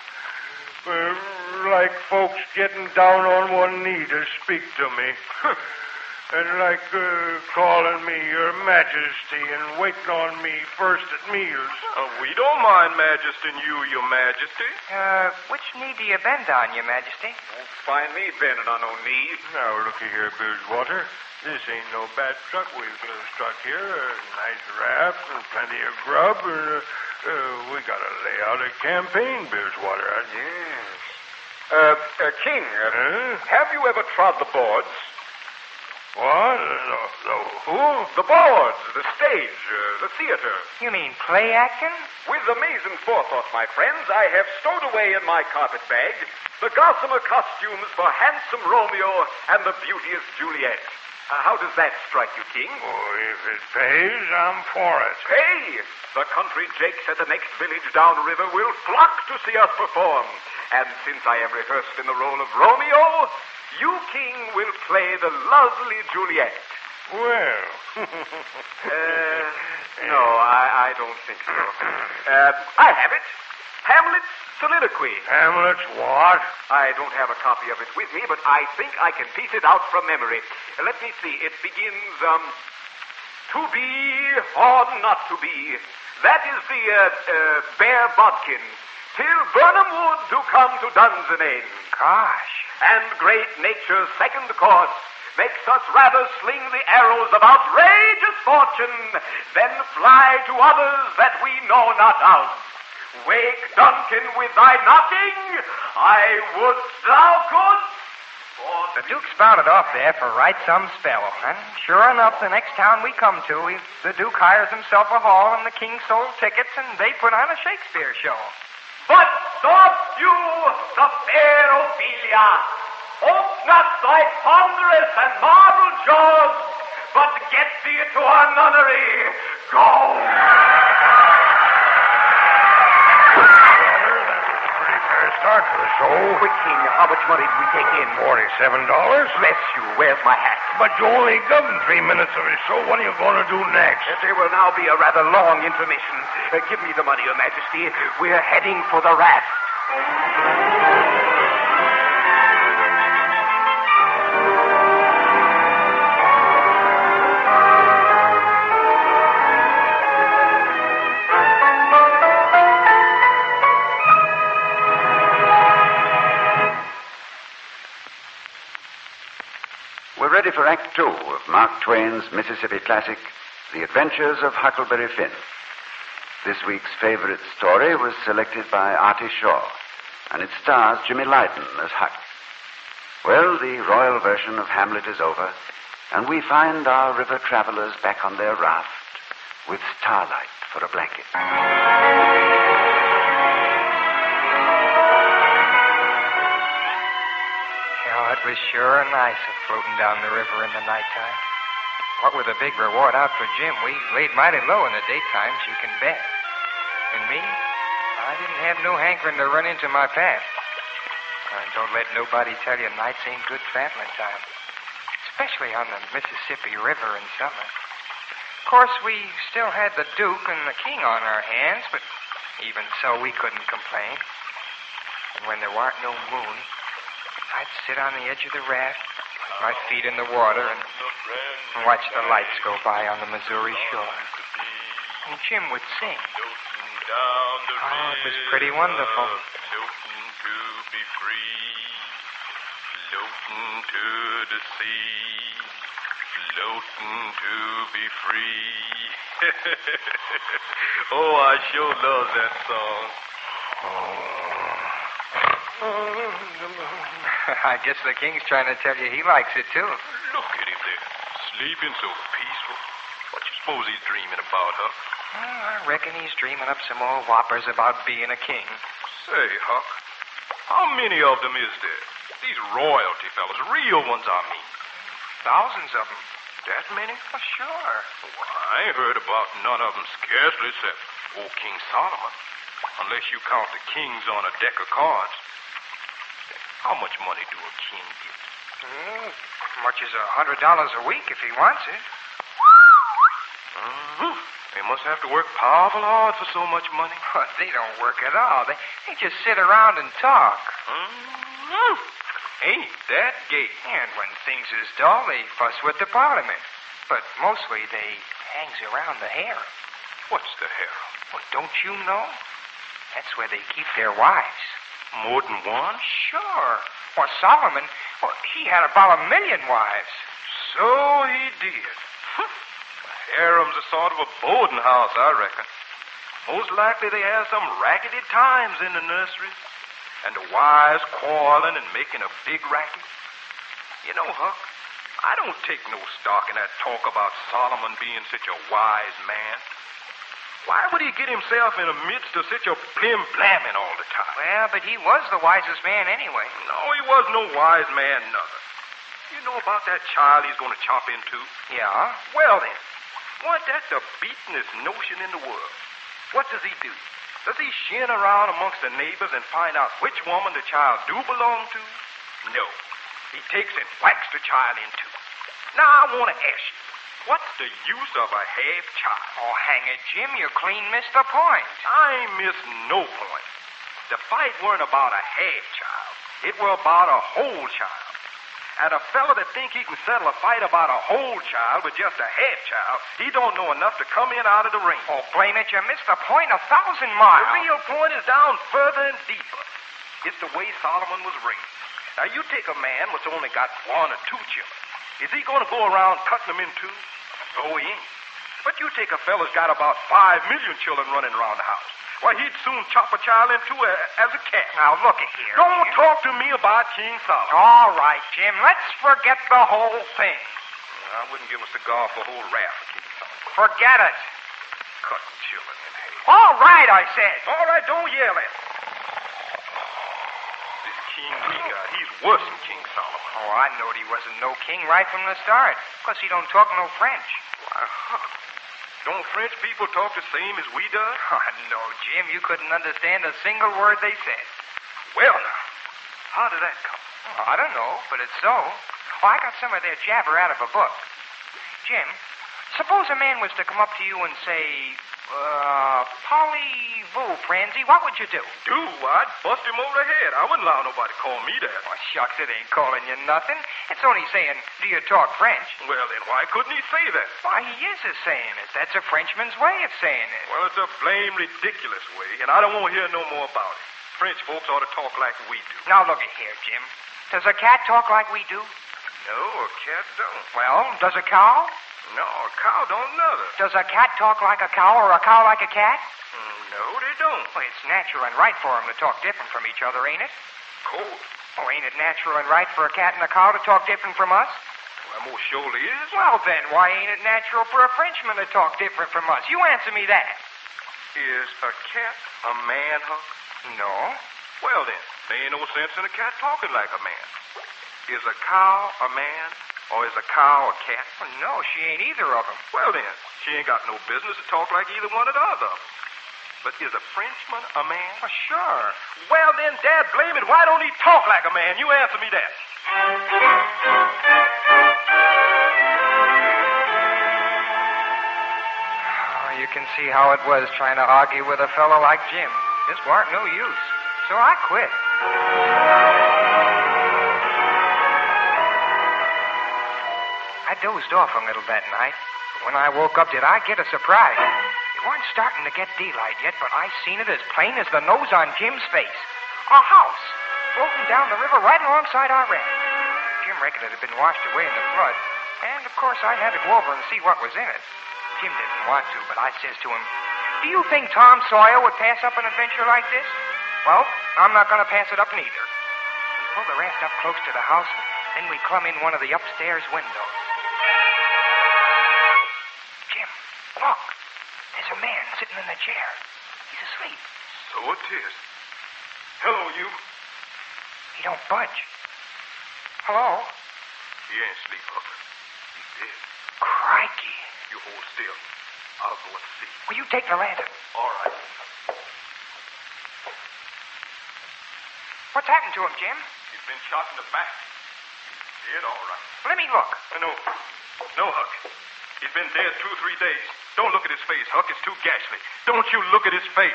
like folks getting down on one knee to speak to me. And like calling me Your Majesty and waiting on me first at meals. We don't mind majesting you, Your Majesty. Which knee do you bend on, Your Majesty? Won't find me bending on no knee. Now, looky here, Bridgewater. This ain't no bad truck we've struck here. A nice raft and plenty of grub. We gotta lay out a campaign, Bridgewater. Yes. King, have you ever trod the boards? What? The who? The boards, the stage, the theater. You mean play acting? With amazing forethought, my friends, I have stowed away in my carpet bag the gossamer costumes for handsome Romeo and the beauteous Juliet. How does that strike you, King? Oh, if it pays, I'm for it. Pay? The country jakes at the next village downriver will flock to see us perform. And since I am rehearsed in the role of Romeo, you, King, will play the lovely Juliet. Well. No, I don't think so. I have it. Hamlet's soliloquy. Hamlet's what? I don't have a copy of it with me, but I think I can piece it out from memory. Let me see. It begins, to be or not to be. That is the, bare bodkin. Till Burnham Wood do come to Dunsinane. Gosh. And great nature's second course makes us rather sling the arrows of outrageous fortune than fly to others that we know not of. Wake, Duncan, with thy knocking. I would thou couldst. The Duke spouted off there for right some spell. And sure enough, the next town we come to, the Duke hires himself a hall and the king sold tickets and they put on a Shakespeare show. But stop you, the fair Ophelia. Ope not thy ponderous and marble jaws, but get thee to our nunnery. Go! Pretty fair start for the show. Quick, King, how much money did we take in? $47. Bless you. Where's my hat? But you only give them 3 minutes of the show. What are you going to do next? There will now be a rather long intermission. Give me the money, Your Majesty. We're heading for the raft. We're ready for Act Two of Mark Twain's Mississippi classic, The Adventures of Huckleberry Finn. This week's favorite story was selected by Artie Shaw, and it stars Jimmy Lydon as Huck. Well, the royal version of Hamlet is over, and we find our river travelers back on their raft with starlight for a blanket. Oh, it was sure nice floating down the river in the nighttime. What with a big reward out for Jim, we laid mighty low in the daytimes, you can bet. And me, I didn't have no hankering to run into my past. Don't let nobody tell you nights ain't good traveling time, especially on the Mississippi River in summer. Of course, we still had the Duke and the King on our hands, but even so, we couldn't complain. And when there weren't no moon, I'd sit on the edge of the raft, with my feet in the water, and watch the lights go by on the Missouri shore. And Jim would sing. Oh, it was pretty wonderful. Floating to be free, floating to the sea, floating to be free. Oh, I sure love that song. I guess the King's trying to tell you he likes it, too. Look at him there, sleeping so peaceful. What you suppose he's dreaming about, Huck? I reckon he's dreaming up some more whoppers about being a king. Say, Huck, how many of them is there? These royalty fellas, real ones, I mean. Thousands of them. That many? Well, sure. Well, I ain't heard about none of them scarcely except old King Solomon. Unless you count the kings on a deck of cards. How much money do a king get? Much as $100 a week if he wants it. Mm-hmm. They must have to work powerful hard for so much money. Well, they don't work at all. They just sit around and talk. Mm-hmm. Ain't that gay? And when things is dull, they fuss with the parliament. But mostly they hangs around the harem. What's the harem? Well, don't you know? That's where they keep their wives. More than one? Sure. Well, Solomon, he had about 1 million wives. So he did. The harem's a sort of a boarding house, I reckon. Most likely they have some rackety times in the nursery. And the wives quarreling and making a big racket. You know, Huck, I don't take no stock in that talk about Solomon being such a wise man. Why would he get himself in the midst of such a blim-blamming all the time? Well, but he was the wisest man anyway. No, he was no wise man, nother. You know about that child he's going to chop into? Yeah? Well, then, wasn't that the beatenest notion in the world? What does he do? Does he shin around amongst the neighbors and find out which woman the child do belong to? No. He takes and whacks the child in two. Now, I want to ask you, what's the use of a half child? Oh, hang it, Jim, you clean missed the point. I ain't missed no point. The fight weren't about a half child. It were about a whole child. And a fella that think he can settle a fight about a whole child with just a half child, he don't know enough to come in out of the ring. Oh, blame it, you missed the point 1,000 miles. The real point is down further and deeper. It's the way Solomon was raised. Now, you take a man what's only got 1 or 2 children. Is he going to go around cutting them in two? No, he ain't. But you take a fella's got about 5 million children running around the house. Why, he'd soon chop a child in two as a cat. Now, look at here. Don't Jim. talk to me about King Solomon. All right, Jim. Let's forget the whole thing. I wouldn't give a cigar for a whole raft of King Solomon. Forget it. Cutting children in hay. All right, I said. All right, don't yell at me. This king we got, he's worse than King Solomon. Oh, I knowed he wasn't no king right from the start. Because he don't talk no French. Why, Huck, don't French people talk the same as we does? Oh, no, Jim. You couldn't understand a single word they said. Well, now, how did that come? Oh, I don't know, but it's so. Oh, I got some of their jabber out of a book. Jim, suppose a man was to come up to you and say, Polly Voo, Franzi, what would you do? Do? I'd bust him over the head. I wouldn't allow nobody to call me that. Oh, shucks, it ain't calling you nothing. It's only saying, do you talk French? Well, then why couldn't he say that? Why, he is a saying it. That's a Frenchman's way of saying it. Well, it's a blame ridiculous way, and I don't want to hear no more about it. French folks ought to talk like we do. Now, look at here, Jim. Does a cat talk like we do? No, a cat don't. Well, does a cow? No, a cow don't neither. Does a cat talk like a cow or a cow like a cat? No, they don't. Well, it's natural and right for them to talk different from each other, ain't it? Cold. Oh, ain't it natural and right for a cat and a cow to talk different from us? Well, most surely is. Well, then, why ain't it natural for a Frenchman to talk different from us? You answer me that. Is a cat a man, Huck? No. Well, then, there ain't no sense in a cat talking like a man. Is a cow a man, or is a cow a cat? Well, no, she ain't either of them. Well, then, she ain't got no business to talk like either one of the other of them. But is a Frenchman a man? Well, sure. Well, then, Dad, blame it. Why don't he talk like a man? You answer me that. Oh, you can see how it was trying to argue with a fellow like Jim. Just weren't no use. So I quit. I dozed off a little that night. But when I woke up, did I get a surprise? It weren't starting to get daylight yet, but I seen it as plain as the nose on Jim's face. A house floating down the river right alongside our raft. Jim reckoned it had been washed away in the flood. And, of course, I had to go over and see what was in it. Jim didn't want to, but I says to him, do you think Tom Sawyer would pass up an adventure like this? Well, I'm not going to pass it up neither. We pulled the raft up close to the house, and then we clumb in one of the upstairs windows. Jim, look. There's a man sitting in the chair. He's asleep. So it is. Hello, you. He don't budge. Hello? He ain't asleep, Huck. He's dead. Crikey. You hold still. I'll go and see. Will you take the lantern? All right. What's happened to him, Jim? He's been shot in the back. He's dead, all right. Let me look. No, Huck. He's been dead 2-3 days. Don't look at his face, Huck. It's too ghastly. Don't you look at his face.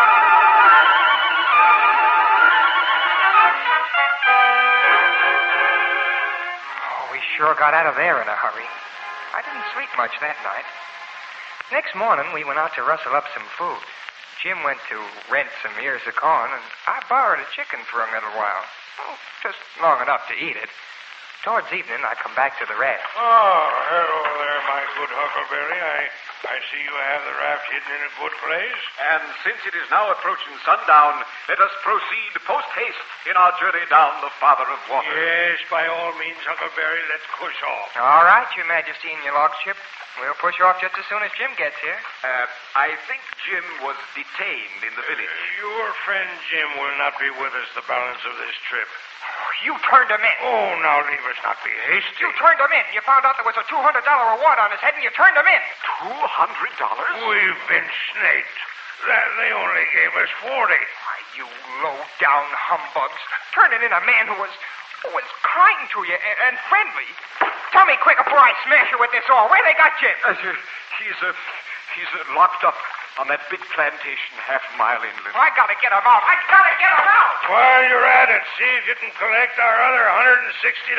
Oh, we sure got out of there in a hurry. I didn't sleep much that night. Next morning, we went out to rustle up some food. Jim went to rent some ears of corn, and I borrowed a chicken for a little while. Oh, just long enough to eat it. Towards evening, I come back to the raft. Oh, hello there, my good Huckleberry. I see you have the raft hidden in a good place. And since it is now approaching sundown, let us proceed post-haste in our journey down the Father of Waters. Yes, by all means, Huckleberry, let's push off. All right, Your Majesty and your lordship. We'll push off just as soon as Jim gets here. I think Jim was detained in the village. Your friend Jim will not be with us the balance of this trip. You turned him in. Oh, now leave us not be hasty. You turned him in. You found out there was a $200 reward on his head, and you turned him in. $200? We've been snaked. They only gave us 40. Why, you low-down humbugs. Turning in a man who was kind to you and friendly. Tell me quick before I smash you with this oar. Where they got Jim? He's locked up on that big plantation half-mile inland. I gotta get him out. While you're at it, see if you can collect our other $160.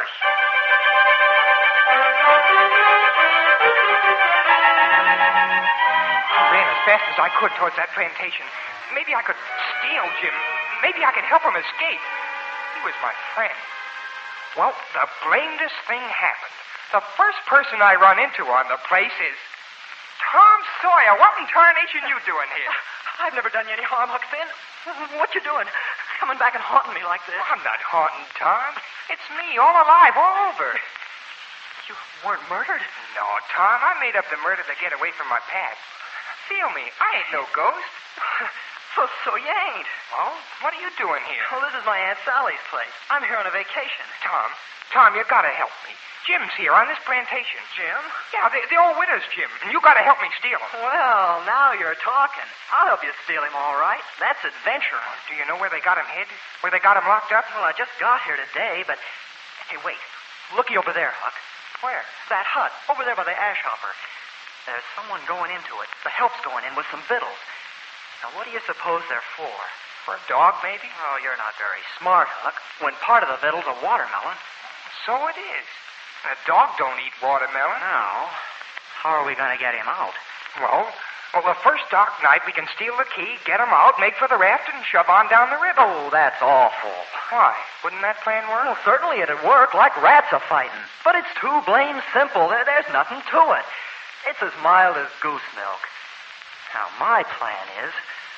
I ran as fast as I could towards that plantation. Maybe I could steal Jim. Maybe I could help him escape. He was my friend. Well, the blamedest thing happened. The first person I run into on the place is Tom Sawyer. What in tarnation you doing here? I've never done you any harm, Huck Finn. What you doing? Coming back and haunting me like this? I'm not haunting Tom. It's me, all alive, all over. You weren't murdered? No, Tom. I made up the murder to get away from my past. Feel me. I ain't no ghost. So you ain't. Well, what are you doing here? Well, this is my Aunt Sally's place. I'm here on a vacation. Tom, you gotta help me. Jim's here on this plantation. Jim? Yeah, the old widow's Jim, and you gotta help me steal him. Well, now you're talking. I'll help you steal him, all right. That's adventuring. Do you know where they got him hid? Where they got him locked up? Well, I just got here today, but... Hey, wait. Looky over there, Huck. Where? That hut, over there by the ash hopper. There's someone going into it. The help's going in with some victuals. Now, what do you suppose they're for? For a dog, maybe? Oh, you're not very smart, Huck. When part of the victuals are watermelon. So it is. A dog don't eat watermelon. Now, how are we going to get him out? Well, the first dark night we can steal the key, get him out, make for the raft, and shove on down the river. Oh, that's awful. Why? Wouldn't that plan work? Well, certainly it'd work, like rats are fighting. But it's too blame simple. There's nothing to it. It's as mild as goose milk. Now, my plan is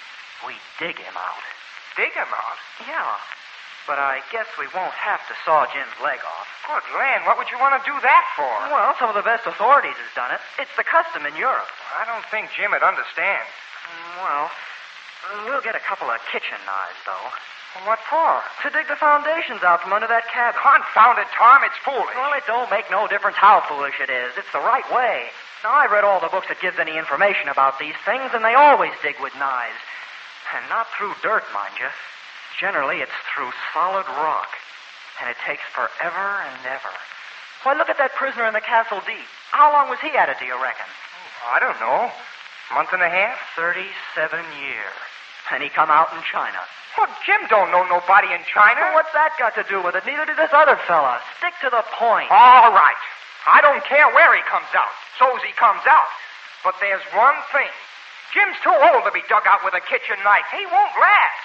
we dig him out. Dig him out? Yeah. But I guess we won't have to saw Jim's leg off. Good land, what would you want to do that for? Well, some of the best authorities has done it. It's the custom in Europe. I don't think Jim would understand. Well, we'll get a couple of kitchen knives, though. What for? To dig the foundations out from under that cabin. Confound it, Tom, it's foolish. Well, it don't make no difference how foolish it is. It's the right way. Now, I've read all the books that gives any information about these things, and they always dig with knives. And not through dirt, mind you. Generally, it's through solid rock. And it takes forever and ever. Why, look at that prisoner in the castle deep. How long was he at it, do you reckon? I don't know. Month and a half? 37 years. And he come out in China. Well, Jim don't know nobody in China. Well, what's that got to do with it? Neither did this other fella. Stick to the point. All right. I don't care where he comes out. So's he comes out. But there's one thing. Jim's too old to be dug out with a kitchen knife. He won't last.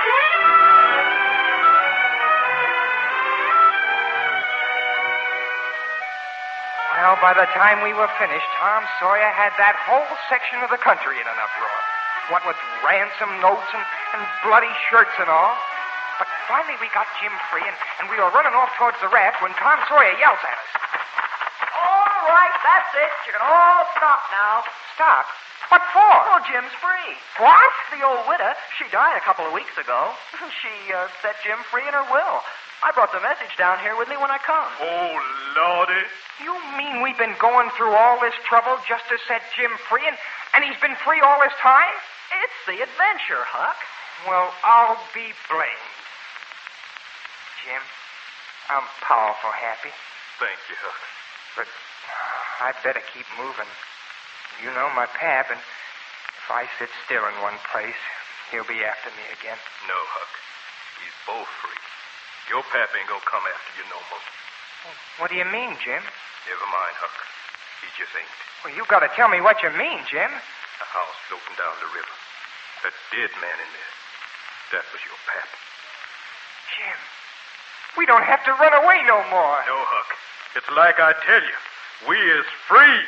Well, by the time we were finished, Tom Sawyer had that whole section of the country in an uproar. What with ransom notes and bloody shirts and all. But finally we got Jim free, and we were running off towards the raft when Tom Sawyer yells at us. All right, that's it. You can all stop now. Stop? What for? Well, Jim's free. What? The old widow, she died a couple of weeks ago. She set Jim free in her will. I brought the message down here with me when I come. Oh, Lordy. You mean we've been going through all this trouble just to set Jim free, and he's been free all this time? It's the adventure, Huck. Well, I'll be blamed. Jim, I'm powerful happy. Thank you, Huck. But I'd better keep moving. You know my pap, and if I sit still in one place, he'll be after me again. No, Huck. He's both free. Your pap ain't gonna come after you no more. What do you mean, Jim? Never mind, Huck. He just ain't. Well, you gotta tell me what you mean, Jim. A house floating down the river. A dead man in there. That was your pap. Jim, we don't have to run away no more. No, Huck. It's like I tell you. We is free.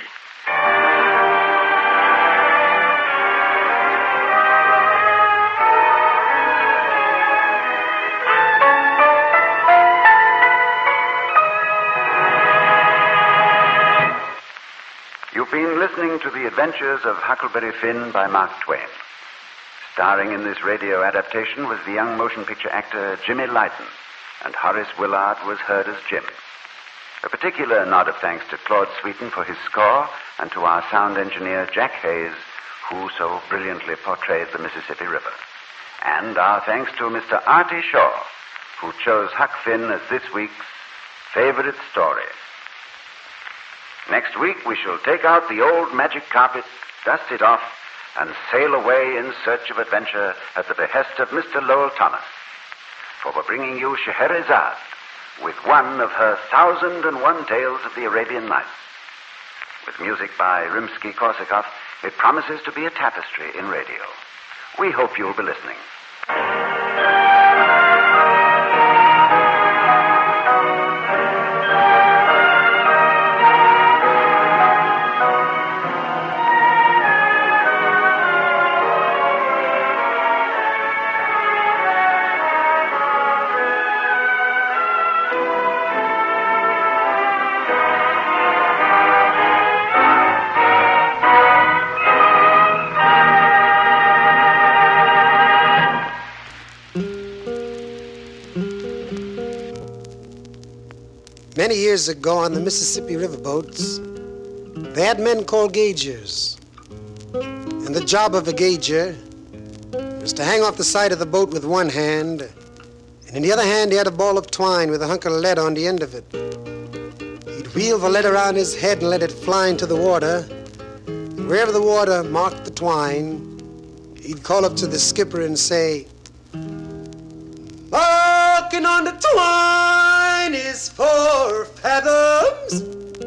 You've been listening to The Adventures of Huckleberry Finn by Mark Twain. Starring in this radio adaptation was the young motion picture actor Jimmy Lyton, and Horace Willard was heard as Jim. A particular nod of thanks to Claude Sweeten for his score, and to our sound engineer Jack Hayes, who so brilliantly portrayed the Mississippi River. And our thanks to Mr. Artie Shaw, who chose Huck Finn as this week's favorite story. Next week, we shall take out the old magic carpet, dust it off, and sail away in search of adventure at the behest of Mr. Lowell Thomas. For we're bringing you Scheherazade, with one of her 1,001 tales of the Arabian Nights. With music by Rimsky-Korsakov, it promises to be a tapestry in radio. We hope you'll be listening. Many years ago on the Mississippi riverboats, they had men called gaugers. And the job of a gauger was to hang off the side of the boat with one hand, and in the other hand he had a ball of twine with a hunk of lead on the end of it. He'd wheel the lead around his head and let it fly into the water. And wherever the water marked the twine, he'd call up to the skipper and say, "Marking on the twine is 4 fathoms."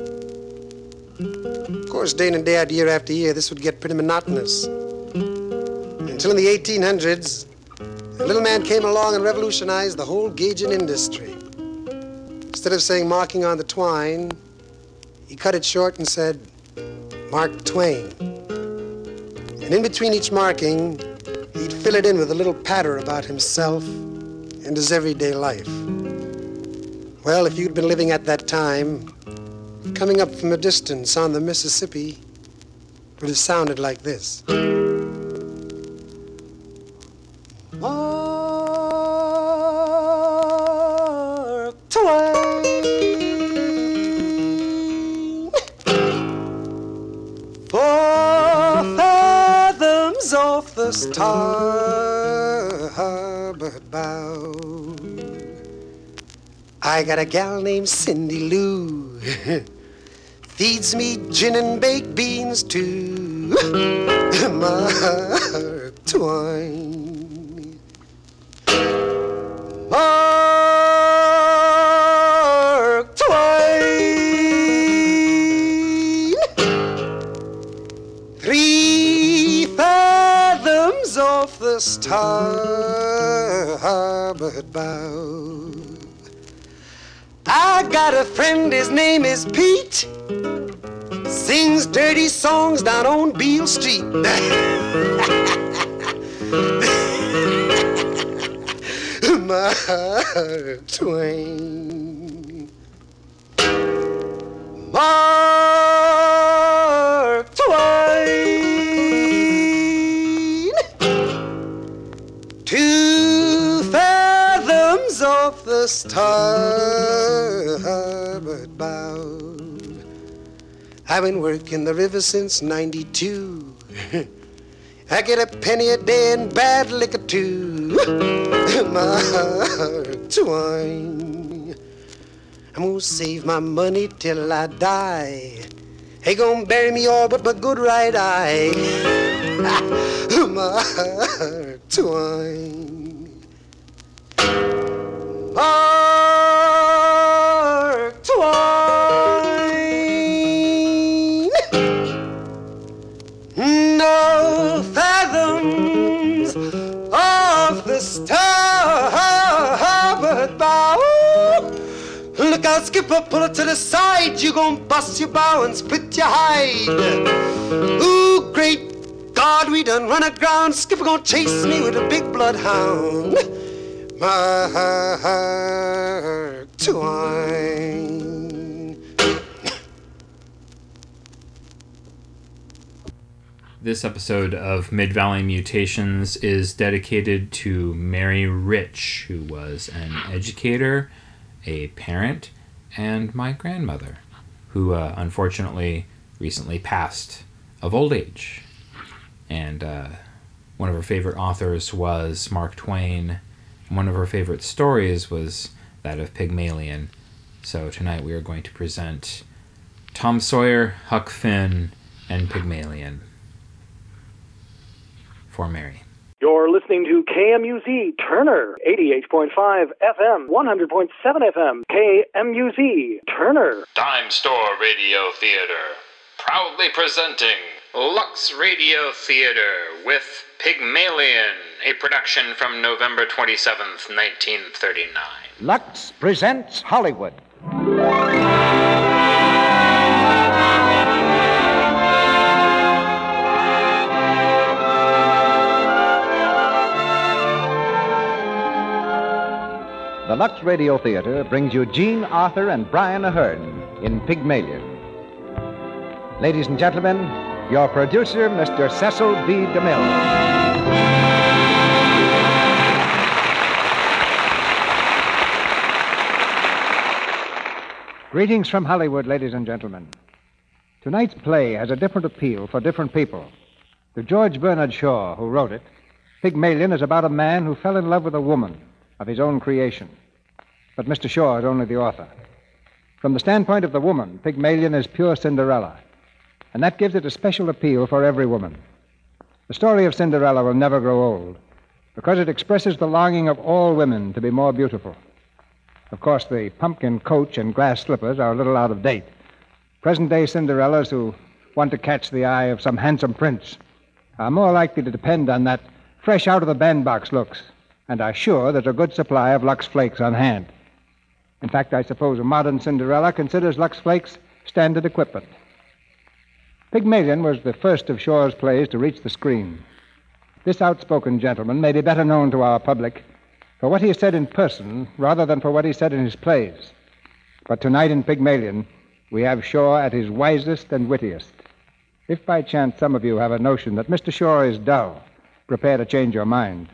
Of course, day in and day out, year after year, this would get pretty monotonous. Until in the 1800s, a little man came along and revolutionized the whole gauging industry. Instead of saying marking on the twine, he cut it short and said, "Mark Twain." And in between each marking, he'd fill it in with a little patter about himself and his everyday life. Well, if you'd been living at that time, coming up from a distance on the Mississippi would have sounded like this. Mark Twain, 4 fathoms off the starboard bow. I got a gal named Cindy Lou, feeds me gin and baked beans too. Mark Twain, Mark Twain, 3 fathoms off the starboard bow. I got a friend, his name is Pete, sings dirty songs down on Beale Street. Mark Twain, Mark Twain, 2 fathoms off the starboard bow. I've been working the river since '92. I get a penny a day and bad liquor too. Mark Twain, I'm gonna save my money till I die. Ain't gonna bury me all but my good right eye. Mark Twain, Mark Twain, no fathoms off the starboard bow. Look out, skipper, pull it to the side. You gon' bust your bow and split your hide. Ooh, great God, we done run aground. Skipper gon' chase me with a big bloodhound. Mark Twain. This episode of Mid-Valley Mutations is dedicated to Mary Rich, who was an educator, a parent, and my grandmother, who unfortunately recently passed of old age. And one of her favorite authors was Mark Twain. One of her favorite stories was that of Pygmalion. So tonight we are going to present Tom Sawyer, Huck Finn, and Pygmalion for Mary. You're listening to KMUZ Turner, 88.5 FM, 100.7 FM, KMUZ Turner. Dime Store Radio Theater, proudly presenting Lux Radio Theater with Pygmalion, a production from November 27th, 1939. Lux presents Hollywood. The Lux Radio Theater brings you Jean Arthur and Brian Ahern in Pygmalion. Ladies and gentlemen, your producer, Mr. Cecil B. DeMille. Greetings from Hollywood, ladies and gentlemen. Tonight's play has a different appeal for different people. To George Bernard Shaw, who wrote it, Pygmalion is about a man who fell in love with a woman of his own creation. But Mr. Shaw is only the author. From the standpoint of the woman, Pygmalion is pure Cinderella, and that gives it a special appeal for every woman. The story of Cinderella will never grow old, because it expresses the longing of all women to be more beautiful. Of course, the pumpkin coach and glass slippers are a little out of date. Present-day Cinderellas who want to catch the eye of some handsome prince are more likely to depend on that fresh out-of-the-bandbox looks, and are sure there's a good supply of Lux Flakes on hand. In fact, I suppose a modern Cinderella considers Lux Flakes standard equipment. Pygmalion was the first of Shaw's plays to reach the screen. This outspoken gentleman may be better known to our public for what he has said in person rather than for what he said in his plays. But tonight in Pygmalion, we have Shaw at his wisest and wittiest. If by chance some of you have a notion that Mr. Shaw is dull, prepare to change your mind.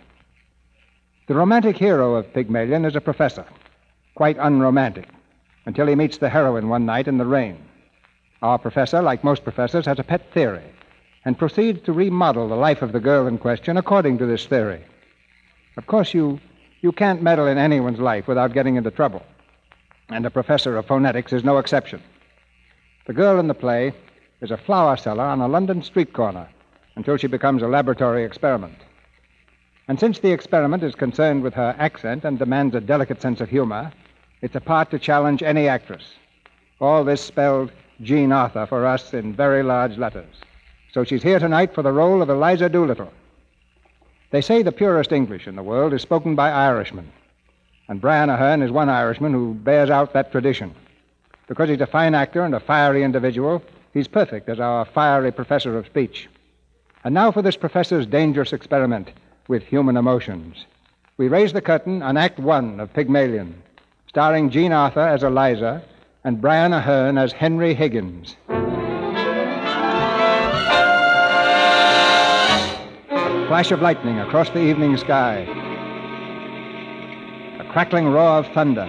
The romantic hero of Pygmalion is a professor, quite unromantic, until he meets the heroine one night in the rain. Our professor, like most professors, has a pet theory and proceeds to remodel the life of the girl in question according to this theory. Of course, you can't meddle in anyone's life without getting into trouble, and a professor of phonetics is no exception. The girl in the play is a flower seller on a London street corner until she becomes a laboratory experiment. And since the experiment is concerned with her accent and demands a delicate sense of humor, it's a part to challenge any actress. All this spelled Jean Arthur for us in very large letters. So she's here tonight for the role of Eliza Doolittle. They say the purest English in the world is spoken by Irishmen, and Brian Aherne is one Irishman who bears out that tradition. Because he's a fine actor and a fiery individual, he's perfect as our fiery professor of speech. And now for this professor's dangerous experiment with human emotions. We raise the curtain on Act 1 of Pygmalion, starring Jean Arthur as Eliza and Brian Aherne as Henry Higgins. A flash of lightning across the evening sky. A crackling roar of thunder.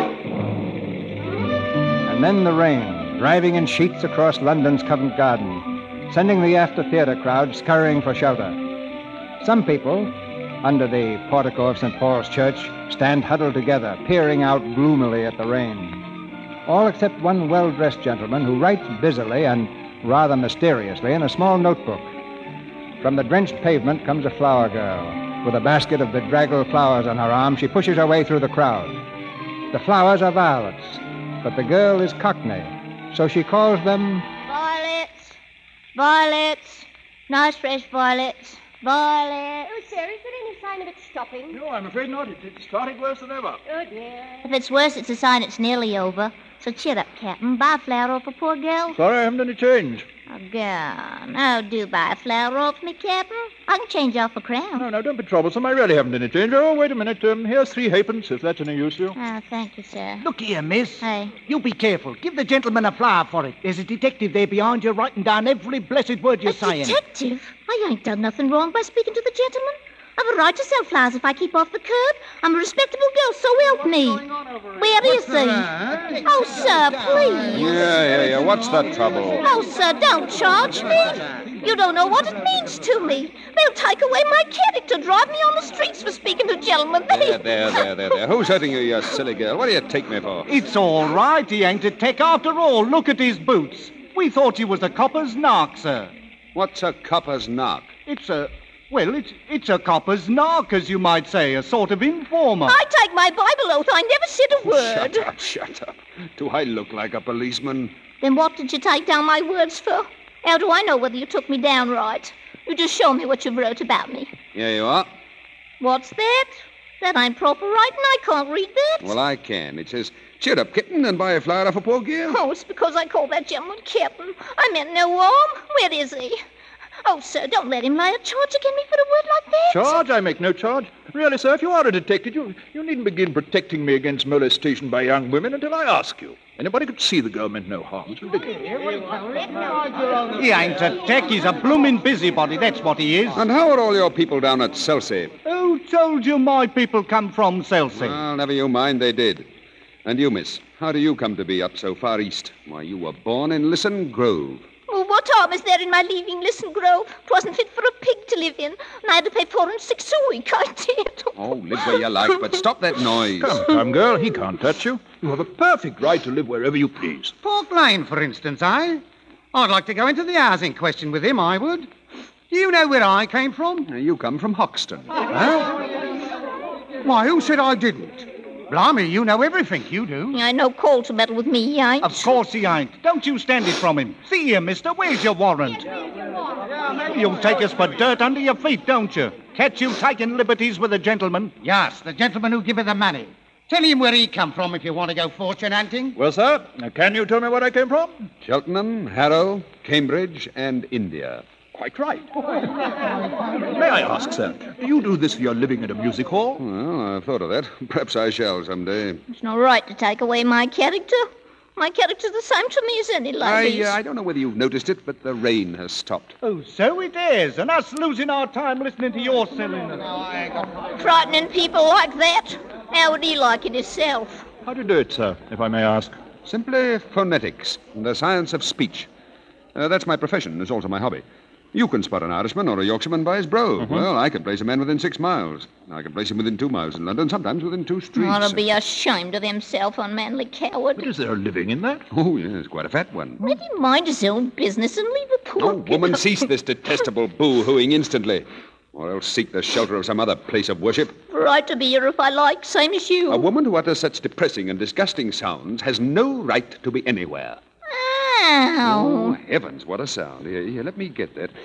And then the rain, driving in sheets across London's Covent Garden, sending the after-theater crowd scurrying for shelter. Some people, under the portico of St. Paul's Church, stand huddled together, peering out gloomily at the rain. All except one well-dressed gentleman who writes busily and rather mysteriously in a small notebook. From the drenched pavement comes a flower girl. With a basket of bedraggled flowers on her arm, she pushes her way through the crowd. The flowers are violets, but the girl is Cockney, so she calls them... Violets. Violets. Nice fresh violets. Violet. Oh, sir, is there any sign of it stopping? No, I'm afraid not. It's starting worse than ever. Oh, dear. If it's worse, it's a sign it's nearly over. So cheer up, Captain. Buy a flower off a poor girl. Sorry, I haven't any change. Oh, gone. Oh, do buy a flower off me, Captain. I can change off a crown. No, don't be troublesome. I really haven't any change. Oh, wait a minute. Here's 3 halfpence, if that's any use to you. Oh, thank you, sir. Look here, miss. Hey. You be careful. Give the gentleman a flower for it. There's a detective there behind you writing down every blessed word you're saying. Detective? I ain't done nothing wrong by speaking to the gentleman. I've a right to sell flowers if I keep off the curb. I'm a respectable girl, so help me. Where is he? Oh, sir, please. Yeah. What's the trouble? Oh, sir, don't charge me. You don't know what it means to me. They'll take away my character, drive me on the streets for speaking to gentlemen. There. Who's hurting you, you silly girl? What do you take me for? It's all right. He ain't a tech after all. Look at his boots. We thought he was a copper's knock, sir. What's a copper's knock? It's a copper's knock, as you might say, a sort of informer. I take my Bible oath I never said a word. Shut up. Do I look like a policeman? Then what did you take down my words for? How do I know whether you took me down right? You just show me what you've wrote about me. Here you are. What's that? That ain't proper writing. I can't read that. Well, I can. It says, cheer up, kitten, and buy a flower off a poor girl. Oh, it's because I called that gentleman Captain. I meant no harm. Where is he? Oh, sir, don't let him lay a charge against me for a word like that. Charge? I make no charge. Really, sir, if you are a detective, you needn't begin protecting me against molestation by young women until I ask you. Anybody could see the girl meant no harm. It's ridiculous. He ain't a tech. He's a blooming busybody. That's what he is. And how are all your people down at Selsey? Who told you my people come from Selsey? Well, never you mind. They did. And you, miss, how do you come to be up so far east? Why, you were born in Listen Grove. Oh, what harm is there in my leaving Listen Grove? 'Twasn't fit for a pig to live in, and I had to pay 4 and 6 a week, I did. Oh, live where you like, but stop that noise. Come, girl, he can't touch you. You have a perfect right to live wherever you please. Pork Lane, for instance, eh? I'd like to go into the housing question with him, I would. Do you know where I came from? You come from Hoxton. Huh? Why, who said I didn't? Blimey, you know everything, you do. I no call to meddle with me, he ain't. Of course he ain't. Don't you stand it from him. See here, mister, where's your warrant? You'll take us for dirt under your feet, don't you? Catch you taking liberties with a gentleman. Yes, the gentleman who give you the money. Tell him where he come from if you want to go fortune hunting. Well, sir, can you tell me where I came from? Cheltenham, Harrow, Cambridge, and India. Quite right. May I ask, sir, do you do this for your living at a music hall? Well, I've thought of that. Perhaps I shall someday. It's no right to take away my character. My character's the same to me as any lady's. I don't know whether you've noticed it, but the rain has stopped. Oh, so it is. And us losing our time listening to your silliness. Frightening people like that. How would he like it himself? How do you do it, sir, if I may ask? Simply phonetics, the science of speech. That's my profession. It's also my hobby. You can spot an Irishman or a Yorkshireman by his brogue. Mm-hmm. Well, I can place a man within 6 miles. I can place him within 2 miles in London, sometimes within 2 streets. Ought to be ashamed of himself, unmanly coward. But is there a living in that? Oh, yes, quite a fat one. Let him mind his own business and leave a poor Oh, woman, cease this detestable boo-hooing instantly. Or else seek the shelter of some other place of worship. Right to be here if I like, same as you. A woman who utters such depressing and disgusting sounds has no right to be anywhere. Ow. Oh, heavens, what a sound. Here, let me get that.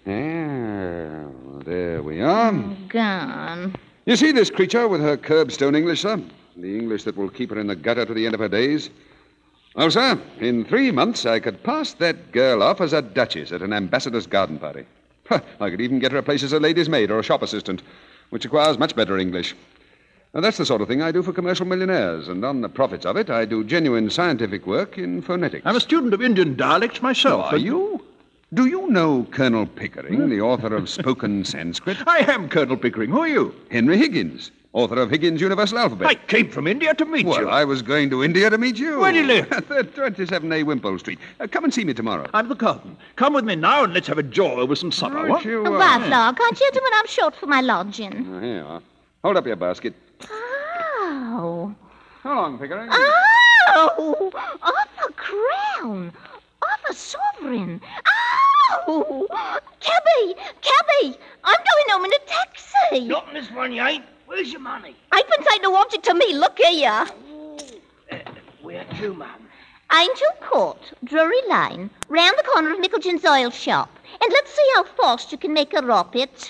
Ah, there we are. Gone. You see this creature with her curbstone English, sir? The English that will keep her in the gutter to the end of her days? Well, sir, in 3 months I could pass that girl off as a duchess at an ambassador's garden party. I could even get her a place as a lady's maid or a shop assistant, which requires much better English. Now, that's the sort of thing I do for commercial millionaires, and on the profits of it, I do genuine scientific work in phonetics. I'm a student of Indian dialects myself. Are you? Do you know Colonel Pickering, the author of Spoken Sanskrit? I am Colonel Pickering. Who are you? Henry Higgins, author of Higgins' Universal Alphabet. I came from India to meet you. Well, I was going to India to meet you. Where do you live? At 27A Wimpole Street. Come and see me tomorrow. I'm the garden. Come with me now and let's have a jaw over some supper. Right, what? you, Why, Flock, aren't you, gentlemen? I'm short for my lodging. Oh, here you are. Hold up your basket. Oh. So long, Pickering. Oh! Off a crown. Off a sovereign. Oh! Cabby! I'm going home in a taxi. Not in this one, you ain't. Where's your money? Ain't been saying no object to me. Look here. Where to, ma'am? Angel Court, Drury Lane, round the corner of Mickleton's oil shop. And let's see how fast you can make her up it.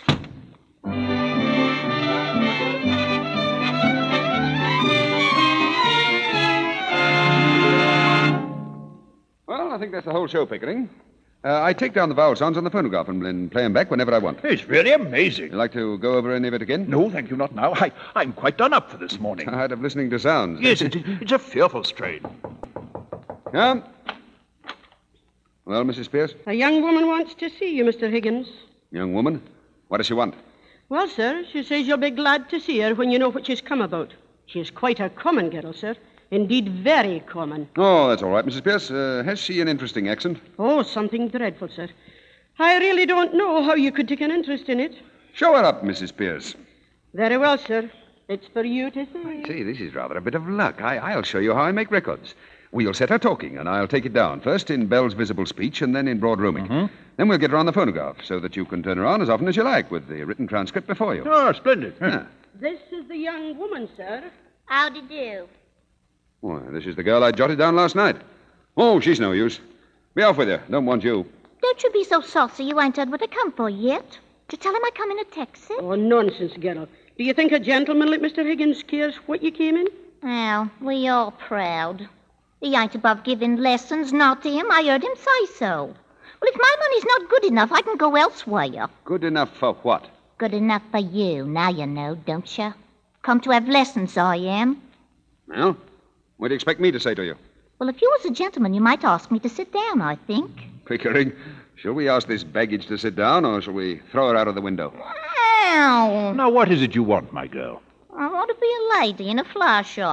Well, I think that's the whole show, Pickering. I take down the vowel sounds on the phonograph and play them back whenever I want. It's really amazing. You like to go over any of it again? No, thank you, not now. I'm quite done up for this morning. Tired of listening to sounds. Yes, it's a fearful strain. Come. Well, Mrs. Pierce? A young woman wants to see you, Mr. Higgins. Young woman? What does she want? Well, sir, she says you'll be glad to see her when you know what she's come about. She is quite a common girl, sir. Indeed, very common. Oh, that's all right, Mrs. Pierce. Has she an interesting accent? Oh, something dreadful, sir. I really don't know how you could take an interest in it. Show her up, Mrs. Pierce. Very well, sir. It's for you to see. See, this is rather a bit of luck. I'll show you how I make records. We'll set her talking, and I'll take it down, first in Bell's visible speech and then in broad rooming. Mm-hmm. Then we'll get her on the phonograph so that you can turn her on as often as you like with the written transcript before you. Oh, splendid. Yeah. This is the young woman, sir. Howdy do. Why, this is the girl I jotted down last night. Oh, she's no use. Be off with her. Don't want you. Don't you be so saucy. You ain't heard what I come for yet. Did you tell him I come in a taxi? Oh, nonsense, girl. Do you think a gentleman like Mr. Higgins cares what you came in? Well, we all proud. He ain't above giving lessons, not him. I heard him say so. Well, if my money's not good enough, I can go elsewhere. Good enough for what? Good enough for you. Now you know, don't you? Come to have lessons, I am. Well, what do you expect me to say to you? Well, if you was a gentleman, you might ask me to sit down, I think. Pickering, shall we ask this baggage to sit down, or shall we throw her out of the window? Ow! Now, what is it you want, my girl? I want to be a lady in a flower shop.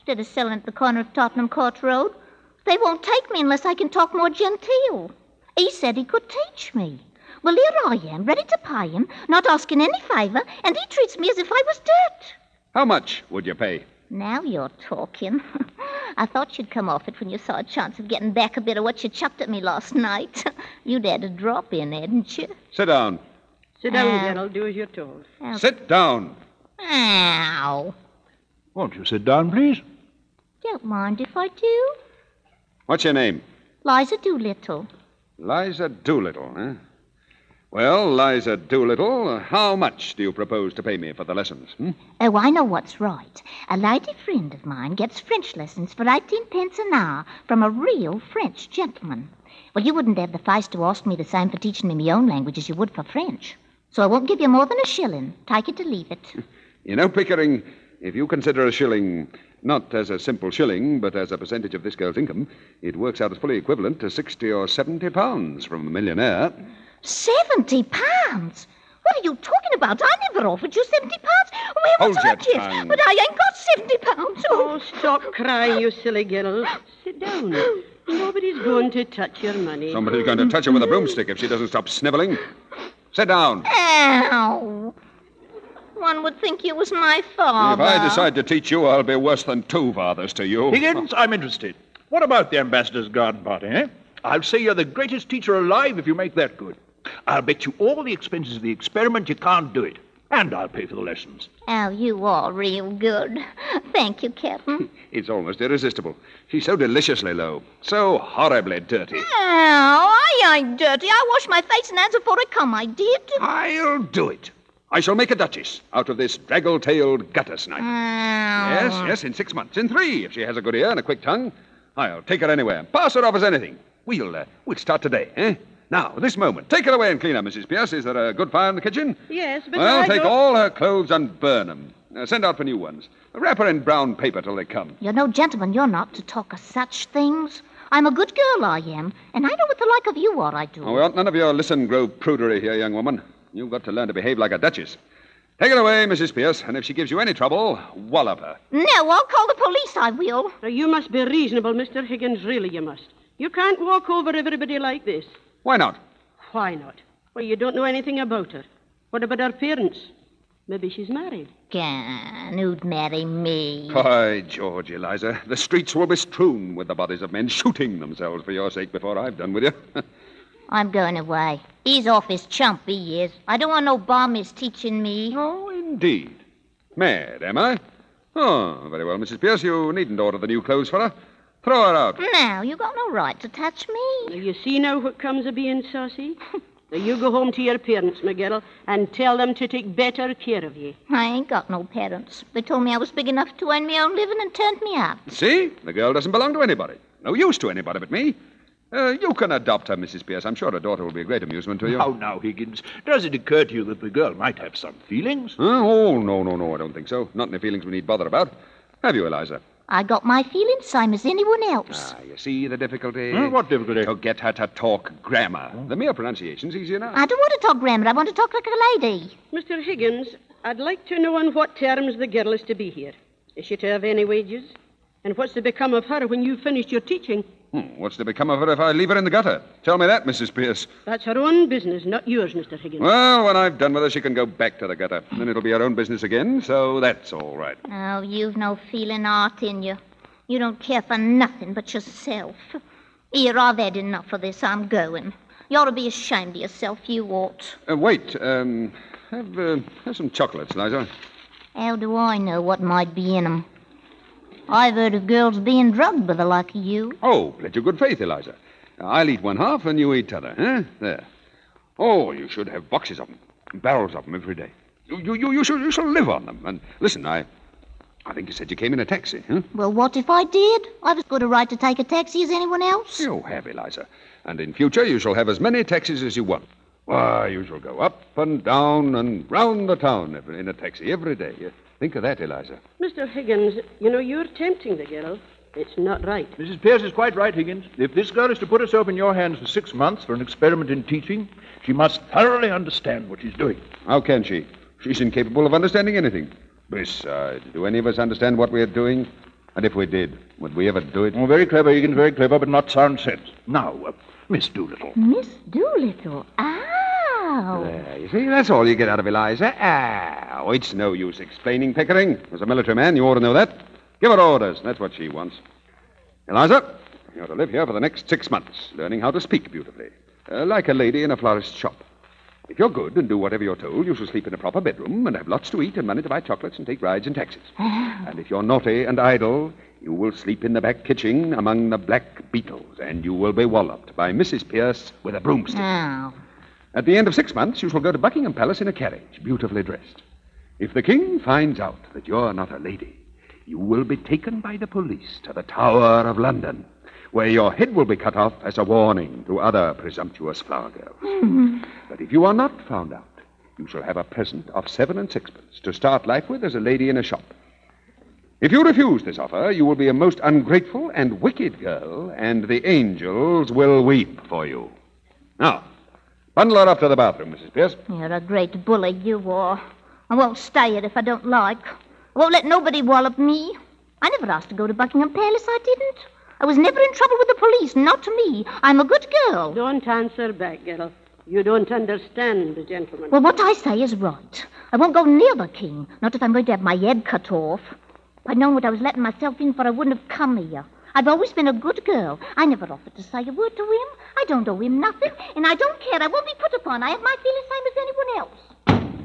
instead of selling at the corner of Tottenham Court Road. They won't take me unless I can talk more genteel. He said he could teach me. Well, here I am, ready to pay him, not asking any favour, and he treats me as if I was dirt. How much would you pay? Now you're talking. I thought you'd come off it when you saw a chance of getting back a bit of what you chucked at me last night. You'd had a drop in, hadn't you? Sit down. Sit down, Gerald. Do as you're told. Sit down. Ow. Won't you sit down, please? Don't mind if I do. What's your name? Liza Doolittle. Liza Doolittle, eh? Well, Liza Doolittle, how much do you propose to pay me for the lessons? Oh, I know what's right. A lady friend of mine gets French lessons for 18 pence an hour from a real French gentleman. Well, you wouldn't have the face to ask me the same for teaching me my own language as you would for French. So I won't give you more than a shilling. Take it or leave it. You know, Pickering, if you consider a shilling not as a simple shilling, but as a percentage of this girl's income, it works out as fully equivalent to 60 or 70 pounds from a millionaire. 70 pounds? What are you talking about? I never offered you 70 pounds. Where was Hold I, your Jess? tongue. But I ain't got 70 pounds. Oh, stop crying, you silly girl. Sit down. Nobody's going to touch your money. Somebody's going to touch her with a broomstick if she doesn't stop sniveling. Sit down. Ow. One would think you was my father. If I decide to teach you, I'll be worse than two fathers to you. Higgins, I'm interested. What about the ambassador's garden party, eh? I'll say you're the greatest teacher alive if you make that good. I'll bet you all the expenses of the experiment you can't do it. And I'll pay for the lessons. Oh, you are real good. Thank you, Captain. It's almost irresistible. She's so deliciously low. So horribly dirty. Oh, I ain't dirty. I wash my face and hands before I come, I did. I'll do it. I shall make a duchess out of this draggle-tailed gutter snipe. Yes, in 6 months. In 3, if she has a good ear and a quick tongue. I'll take her anywhere. Pass her off as anything. We'll start today, eh? Now, this moment. Take her away and clean her, Mrs. Pierce. Is there a good fire in the kitchen? Yes, but Well, I take don't... all her clothes and burn them. Send out for new ones. Wrap her in brown paper till they come. You're no gentleman, you're not, to talk of such things. I'm a good girl, I am, and I know what the like of you are, I do. Oh, we want none of your listen grove prudery here, young woman. You've got to learn to behave like a duchess. Take her away, Mrs. Pierce, and if she gives you any trouble, wallop her. No, I'll call the police, I will. Now, you must be reasonable, Mr. Higgins, really you must. You can't walk over everybody like this. Why not? Why not? Well, you don't know anything about her. What about her parents? Maybe she's married. Gone, who'd marry me? By George, Eliza, the streets will be strewn with the bodies of men shooting themselves for your sake before I've done with you. I'm going away. He's off his chump, he is. I don't want no bombies teaching me. Oh, indeed. Mad, am I? Oh, very well, Mrs. Pierce. You needn't order the new clothes for her. Throw her out. Now, you got no right to touch me. Now, you see now what comes of being saucy? Now, you go home to your parents, McGill, and tell them to take better care of you. I ain't got no parents. They told me I was big enough to earn my own living and turned me out. See? The girl doesn't belong to anybody. No use to anybody but me. You can adopt her, Mrs. Pierce. I'm sure her daughter will be a great amusement to you. Now, Higgins, does it occur to you that the girl might have some feelings? Oh, no, I don't think so. Not any feelings we need bother about. Have you, Eliza? I got my feelings same as anyone else. You see the difficulty? What difficulty? To get her to talk grammar. The mere pronunciation's easy enough. I don't want to talk grammar. I want to talk like a lady. Mr. Higgins, I'd like to know on what terms the girl is to be here. Is she to have any wages? And what's to become of her when you've finished your teaching? What's to become of her if I leave her in the gutter? Tell me that, Mrs. Pierce. That's her own business, not yours, Mr. Higgins. Well, when I've done with her, she can go back to the gutter. Then it'll be her own business again, so that's all right. Oh, you've no feeling art in you. You don't care for nothing but yourself. Here, I've had enough of this. I'm going. You ought to be ashamed of yourself. You ought. Wait. Have some chocolates, Liza. How do I know what might be in them? I've heard of girls being drugged by the like of you. Oh, let your good faith, Eliza. I'll eat one half and you eat t'other, huh? There. Oh, you should have boxes of them, barrels of them every day. You shall live on them. And listen, I think you said you came in a taxi, huh? Well, what if I did? I've as good a right to take a taxi as anyone else. You have, Eliza. And in future, you shall have as many taxis as you want. Why, you shall go up and down and round the town in a taxi every day. Think of that, Eliza. Mr. Higgins, you know, you're tempting the girl. It's not right. Mrs. Pierce is quite right, Higgins. If this girl is to put herself in your hands for 6 months for an experiment in teaching, she must thoroughly understand what she's doing. How can she? She's incapable of understanding anything. Besides, do any of us understand what we're doing? And if we did, would we ever do it? Oh, very clever, Higgins, very clever, but not sound sense. Now, Miss Doolittle. Miss Doolittle? Ow! There, you see, that's all you get out of Eliza. Oh, it's no use explaining, Pickering. As a military man, you ought to know that. Give her orders. That's what she wants. Eliza, you're to live here for the next 6 months, learning how to speak beautifully. Like a lady in a florist's shop. If you're good and do whatever you're told, you shall sleep in a proper bedroom and have lots to eat and money to buy chocolates and take rides and taxis. And if you're naughty and idle, you will sleep in the back kitchen among the black beetles, and you will be walloped by Mrs. Pierce with a broomstick. Ow. At the end of 6 months, you shall go to Buckingham Palace in a carriage, beautifully dressed. If the king finds out that you're not a lady, you will be taken by the police to the Tower of London, where your head will be cut off as a warning to other presumptuous flower girls. But if you are not found out, you shall have a present of 7 and 6pence to start life with as a lady in a shop. If you refuse this offer, you will be a most ungrateful and wicked girl, and the angels will weep for you. Now, bundle her up to the bathroom, Mrs. Pierce. You're a great bully, you are. I won't stay here if I don't like. I won't let nobody wallop me. I never asked to go to Buckingham Palace, I didn't. I was never in trouble with the police, not to me. I'm a good girl. Don't answer back, girl. You don't understand the gentleman. Well, what I say is right. I won't go near the king, not if I'm going to have my head cut off. If I'd known what I was letting myself in for, I wouldn't have come here. I've always been a good girl. I never offered to say a word to him. I don't owe him nothing, and I don't care. I won't be put upon. I have my feelings same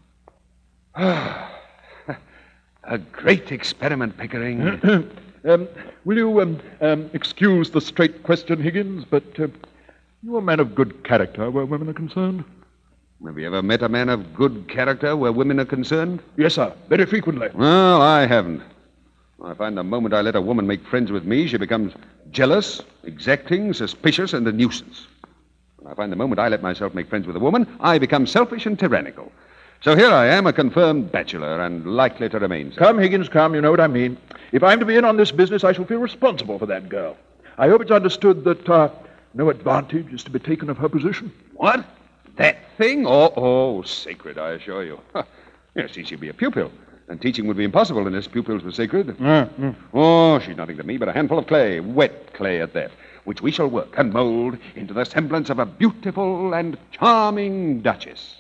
as anyone else. A great experiment, Pickering. Will you excuse the straight question, Higgins, but you're a man of good character where women are concerned? Have you ever met a man of good character where women are concerned? Yes, sir. Very frequently. Well, I haven't. I find the moment I let a woman make friends with me, she becomes jealous, exacting, suspicious, and a nuisance. I find the moment I let myself make friends with a woman, I become selfish and tyrannical. So here I am, a confirmed bachelor, and likely to remain so. Come, Higgins, come. You know what I mean. If I'm to be in on this business, I shall feel responsible for that girl. I hope it's understood that no advantage is to be taken of her position. What? That thing? Oh, sacred, I assure you. Yes, she'd be a pupil, and teaching would be impossible unless pupils were sacred. Oh, she's nothing to me but a handful of clay, wet clay at that, which we shall work and mold into the semblance of a beautiful and charming duchess.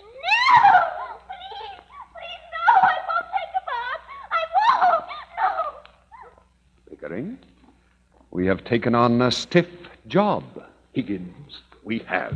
Pickering, we have taken on a stiff job. Higgins, we have.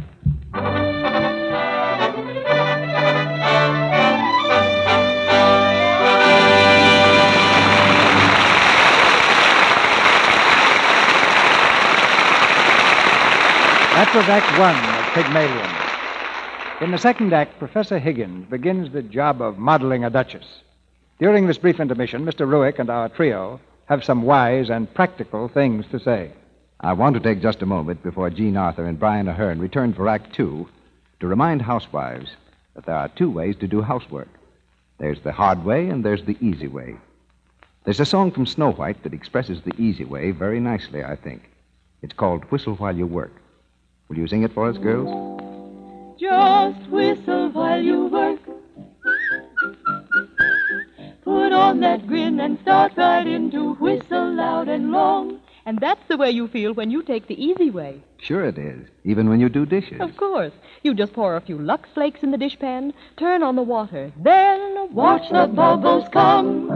That was Act One of Pygmalion. In the second act, Professor Higgins begins the job of modeling a duchess. During this brief intermission, Mr. Ruick and our trio have some wise and practical things to say. I want to take just a moment before Jean Arthur and Brian Ahern return for Act Two to remind housewives that there are 2 ways to do housework. There's the hard way and there's the easy way. There's a song from Snow White that expresses the easy way very nicely, I think. It's called Whistle While You Work. Will you sing it for us, girls? Just whistle while you work. Put on that grin and start right in to whistle loud and long. And that's the way you feel when you take the easy way. Sure it is, even when you do dishes. Of course. You just pour a few Lux Flakes in the dishpan, turn on the water, then watch the bubbles come.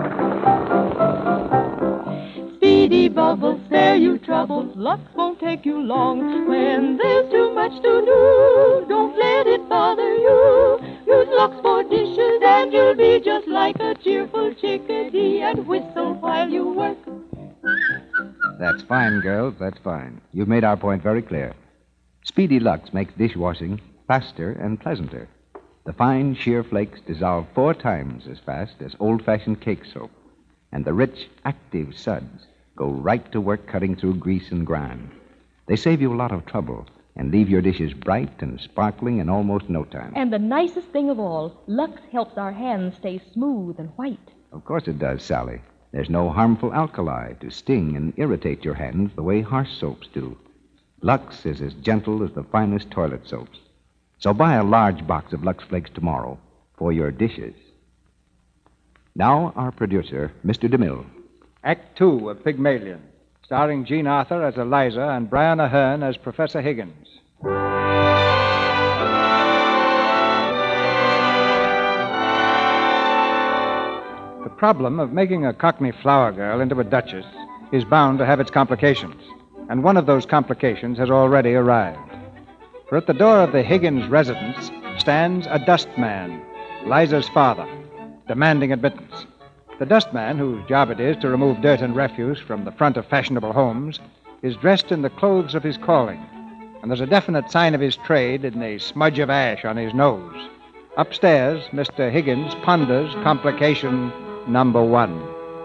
Speedy bubbles, spare you trouble. Lux won't take you long. When there's too much to do, don't let it bother you. Use Lux for dishes and you'll be just like a cheerful chickadee and whistle while you work. That's fine, girls, that's fine. You've made our point very clear. Speedy Lux makes dishwashing faster and pleasanter. The fine, sheer flakes dissolve 4 times as fast as old-fashioned cake soap. And the rich, active suds go right to work cutting through grease and grime. They save you a lot of trouble and leave your dishes bright and sparkling in almost no time. And the nicest thing of all, Lux helps our hands stay smooth and white. Of course it does, Sally. There's no harmful alkali to sting and irritate your hands the way harsh soaps do. Lux is as gentle as the finest toilet soaps. So buy a large box of Lux Flakes tomorrow for your dishes. Now, our producer, Mr. DeMille. Act 2 of Pygmalion, starring Jean Arthur as Eliza and Brian Ahern as Professor Higgins. The problem of making a Cockney flower girl into a duchess is bound to have its complications, and one of those complications has already arrived. For at the door of the Higgins residence stands a dustman, Liza's father, demanding admittance. The dustman, whose job it is to remove dirt and refuse from the front of fashionable homes, is dressed in the clothes of his calling, and there's a definite sign of his trade in the smudge of ash on his nose. Upstairs, Mr. Higgins ponders complication number 1.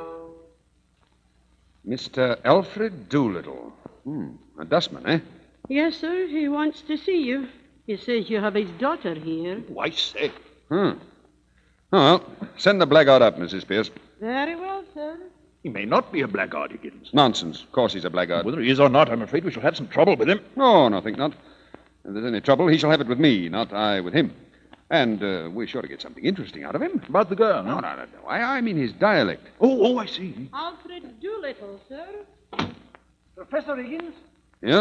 Mr. Alfred Doolittle. A dustman, eh? Yes, sir. He wants to see you. He says you have his daughter here. I say. Oh, well, send the blackguard up, Mrs. Pierce. Very well, sir. He may not be a blackguard, Higgins. Nonsense. Of course he's a blackguard. Whether he is or not, I'm afraid we shall have some trouble with him. Oh, no, think not. If there's any trouble, he shall have it with me, not I with him. And we're sure to get something interesting out of him. About the girl, No. I mean his dialect. Oh, I see. Alfred Doolittle, sir. Professor Higgins? Yeah?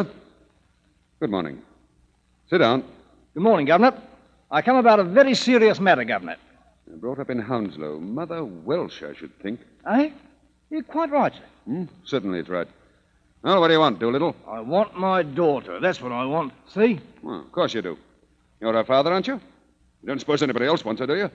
Good morning. Sit down. Good morning, Governor. I come about a very serious matter, Governor. Brought up in Hounslow. Mother Welsh, I should think. Eh? You're quite right, sir. Certainly it's right. Well, what do you want, Doolittle? I want my daughter. That's what I want. See? Well, of course you do. You're her father, aren't you? You don't suppose anybody else wants her, do you?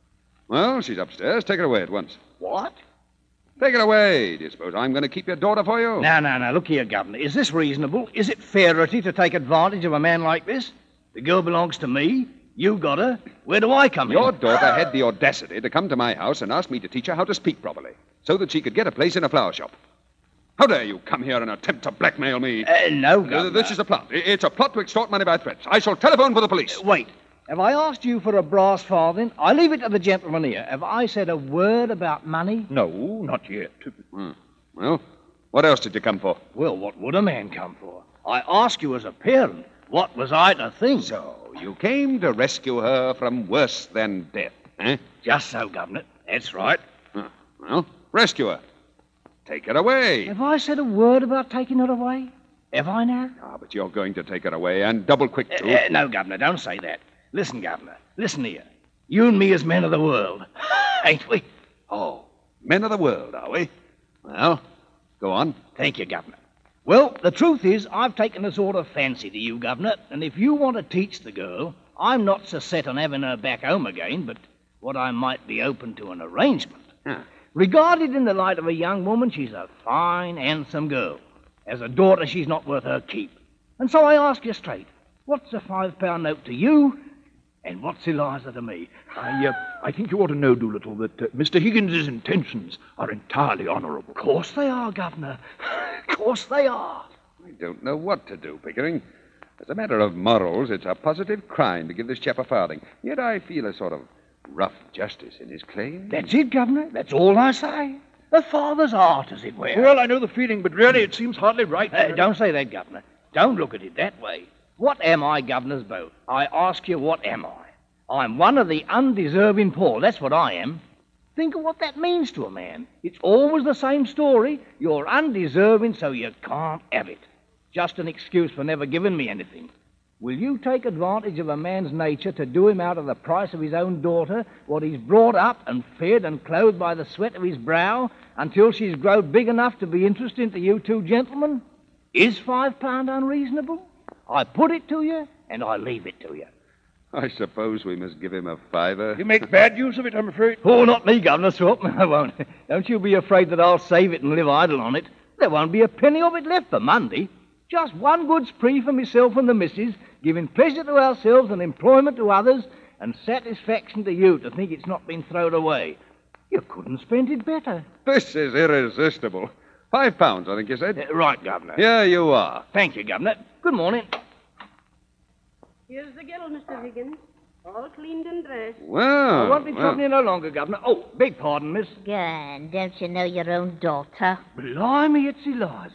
Well, she's upstairs. Take her away at once. What? Take her away. Do you suppose I'm going to keep your daughter for you? No. Look here, Governor. Is this reasonable? Is it fairity to take advantage of a man like this? The girl belongs to me. You got her. Where do I come in? Your daughter had the audacity to come to my house and ask me to teach her how to speak properly, so that she could get a place in a flower shop. How dare you come here and attempt to blackmail me? No, Governor. This is a plot. It's a plot to extort money by threats. I shall telephone for the police. Wait. Have I asked you for a brass farthing? I leave it to the gentleman here. Have I said a word about money? No, not yet. Well, what else did you come for? Well, what would a man come for? I ask you as a parent. What was I to think? So, you came to rescue her from worse than death, eh? Just so, Governor. That's right. Well, rescue her. Take her away. Have I said a word about taking her away? Have I now? But you're going to take her away, and double quick, too. No, Governor, don't say that. Listen, Governor. Listen here. You and me as men of the world. Ain't we? Oh, men of the world, are we? Well, go on. Thank you, Governor. Well, the truth is, I've taken a sort of fancy to you, Governor, and if you want to teach the girl, I'm not so set on having her back home again, but what I might be open to an arrangement. Regarded in the light of a young woman, she's a fine, handsome girl. As a daughter, she's not worth her keep. And so I ask you straight, what's a £5 note to you, and what's Eliza to me? I think you ought to know, Doolittle, that Mr. Higgins's intentions are entirely honorable. Of course they are, Governor. Of course they are. I don't know what to do, Pickering. As a matter of morals, it's a positive crime to give this chap a farthing. Yet I feel a sort of rough justice in his claim. That's it, Governor. That's all I say. A father's heart, as it were. Well, I know the feeling, but really it seems hardly right. Don't say that, Governor. Don't look at it that way. What am I, Governor's boat? I ask you, what am I? I'm one of the undeserving poor. That's what I am. Think of what that means to a man. It's always the same story. You're undeserving, so you can't have it. Just an excuse for never giving me anything. Will you take advantage of a man's nature to do him out of the price of his own daughter what he's brought up and fed and clothed by the sweat of his brow until she's grown big enough to be interesting to you two gentlemen? Is £5 unreasonable? I put it to you, and I leave it to you. I suppose we must give him a fiver. You make bad use of it, I'm afraid. Oh, not me, Governor, so I won't. Don't you be afraid that I'll save it and live idle on it. There won't be a penny of it left for Monday. Just one good spree for myself and the missus, giving pleasure to ourselves and employment to others, and satisfaction to you to think it's not been thrown away. You couldn't spend it better. This is irresistible. £5, I think you said. Right, Governor. Here you are. Thank you, Governor. Good morning. Here's the girl, Mr. Higgins. All cleaned and dressed. Well, I won't be troubling you no longer, Governor. Oh, beg pardon, miss. Good. Don't you know your own daughter? Blimey, it's Eliza.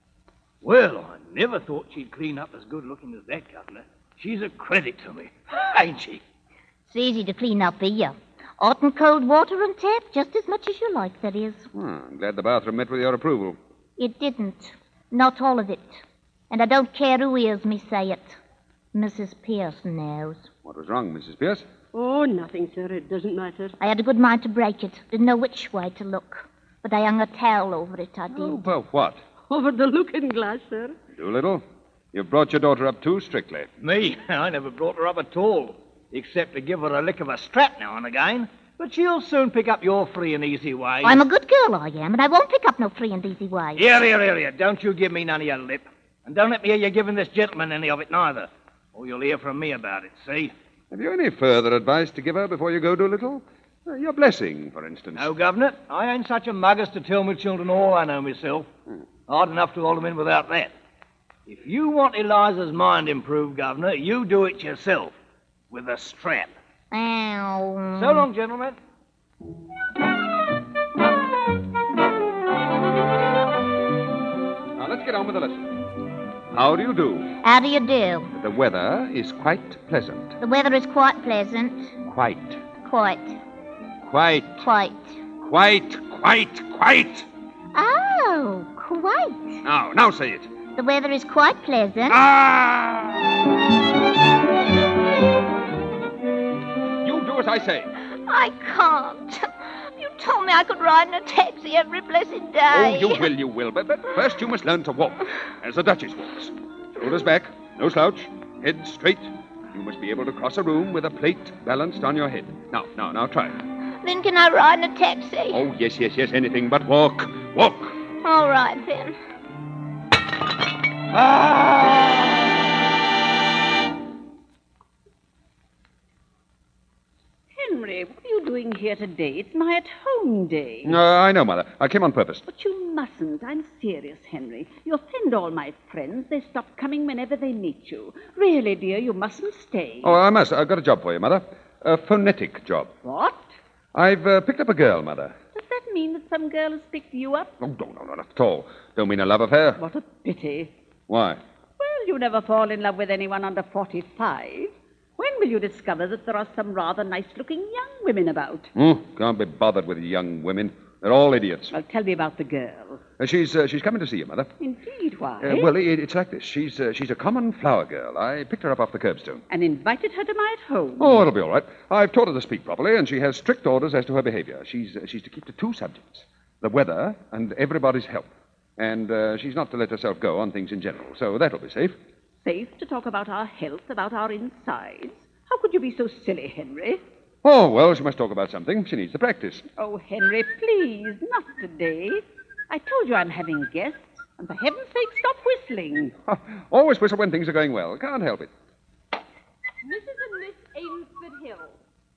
Well, I never thought she'd clean up as good looking as that, Governor. She's a credit to me, ain't she? It's easy to clean up here. Hot and cold water and tap, just as much as you like, that is. I'm glad the bathroom met with your approval. It didn't. Not all of it. And I don't care who hears me say it. Mrs. Pierce knows. What was wrong, Mrs. Pierce? Oh, nothing, sir. It doesn't matter. I had a good mind to break it. Didn't know which way to look. But I hung a towel over it, I did. Oh, well, what? Over the looking glass, sir. Doolittle, you've brought your daughter up too strictly. Me? I never brought her up at all, except to give her a lick of a strap now and again. But she'll soon pick up your free and easy ways. I'm a good girl, I am, and I won't pick up no free and easy ways. Here. Don't you give me none of your lip. And don't let me hear you giving this gentleman any of it, neither. Or you'll hear from me about it, see? Have you any further advice to give her before you go, Doolittle? Your blessing, for instance. No, Governor. I ain't such a mug as to tell my children all I know myself. Hard enough to hold them in without that. If you want Eliza's mind improved, Governor, you do it yourself. With a strap. Ow. So long, gentlemen. Now, let's get on with the lesson. How do you do? How do you do? The weather is quite pleasant. The weather is quite pleasant. Quite. Quite. Quite. Quite. Quite. Oh, quite. Now say it. The weather is quite pleasant. You do as I say. I can't. You told me I could ride in a taxi every blessed day. Oh, you will. But first you must learn to walk, as the Duchess walks. Shoulders back, no slouch, head straight. You must be able to cross a room with a plate balanced on your head. Now, try it. Then can I ride in a taxi? Oh, yes, anything but walk. Walk. All right, then. Henry, what are you doing here today? It's my at-home day. I know, Mother. I came on purpose. But you mustn't. I'm serious, Henry. You offend all my friends. They stop coming whenever they meet you. Really, dear, you mustn't stay. Oh, I must. I've got a job for you, Mother. A phonetic job. What? I've picked up a girl, Mother. Does that mean that some girl has picked you up? Oh, no, not at all. Don't mean a love affair. What a pity. Why? Well, you never fall in love with anyone under 45. When will you discover that there are some rather nice-looking young women about? Can't be bothered with young women. They're all idiots. Well, tell me about the girl. She's coming to see you, Mother. Indeed, why? Well, it's like this. She's a common flower girl. I picked her up off the curbstone. And invited her to my at-home. Oh, it'll be all right. I've taught her to speak properly, and she has strict orders as to her behavior. She's to keep to two subjects: the weather and everybody's health. And she's not to let herself go on things in general. So that'll be safe. Safe to talk about our health, about our insides? How could you be so silly, Henry? Oh, well, she must talk about something. She needs the practice. Oh, Henry, please, not today. I told you I'm having guests, and for heaven's sake, stop whistling. Always whistle when things are going well. Can't help it. Mrs. and Miss Ainsford Hill.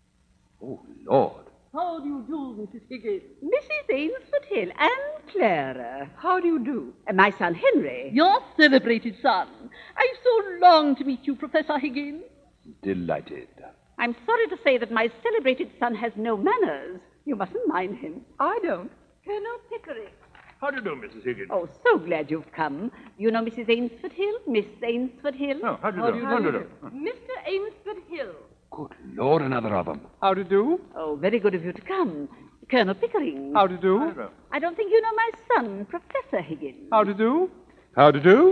Oh, Lord. How do you do, Mrs. Higgins? Mrs. Ainsford Hill and Clara. How do you do? My son, Henry. Your celebrated son. I've so longed to meet you, Professor Higgins. Delighted. I'm sorry to say that my celebrated son has no manners. You mustn't mind him. I don't. Colonel Pickering. How do you do, Mrs. Higgins? Oh, so glad you've come. You know Mrs. Ainsford Hill? Miss Ainsford Hill? Oh, how do you do? Mr. Ainsford Hill. Good Lord, another of them. How do you do? Oh, very good of you to come. Colonel Pickering. How do you do? I don't think you know my son, Professor Higgins. How do you do? How to do?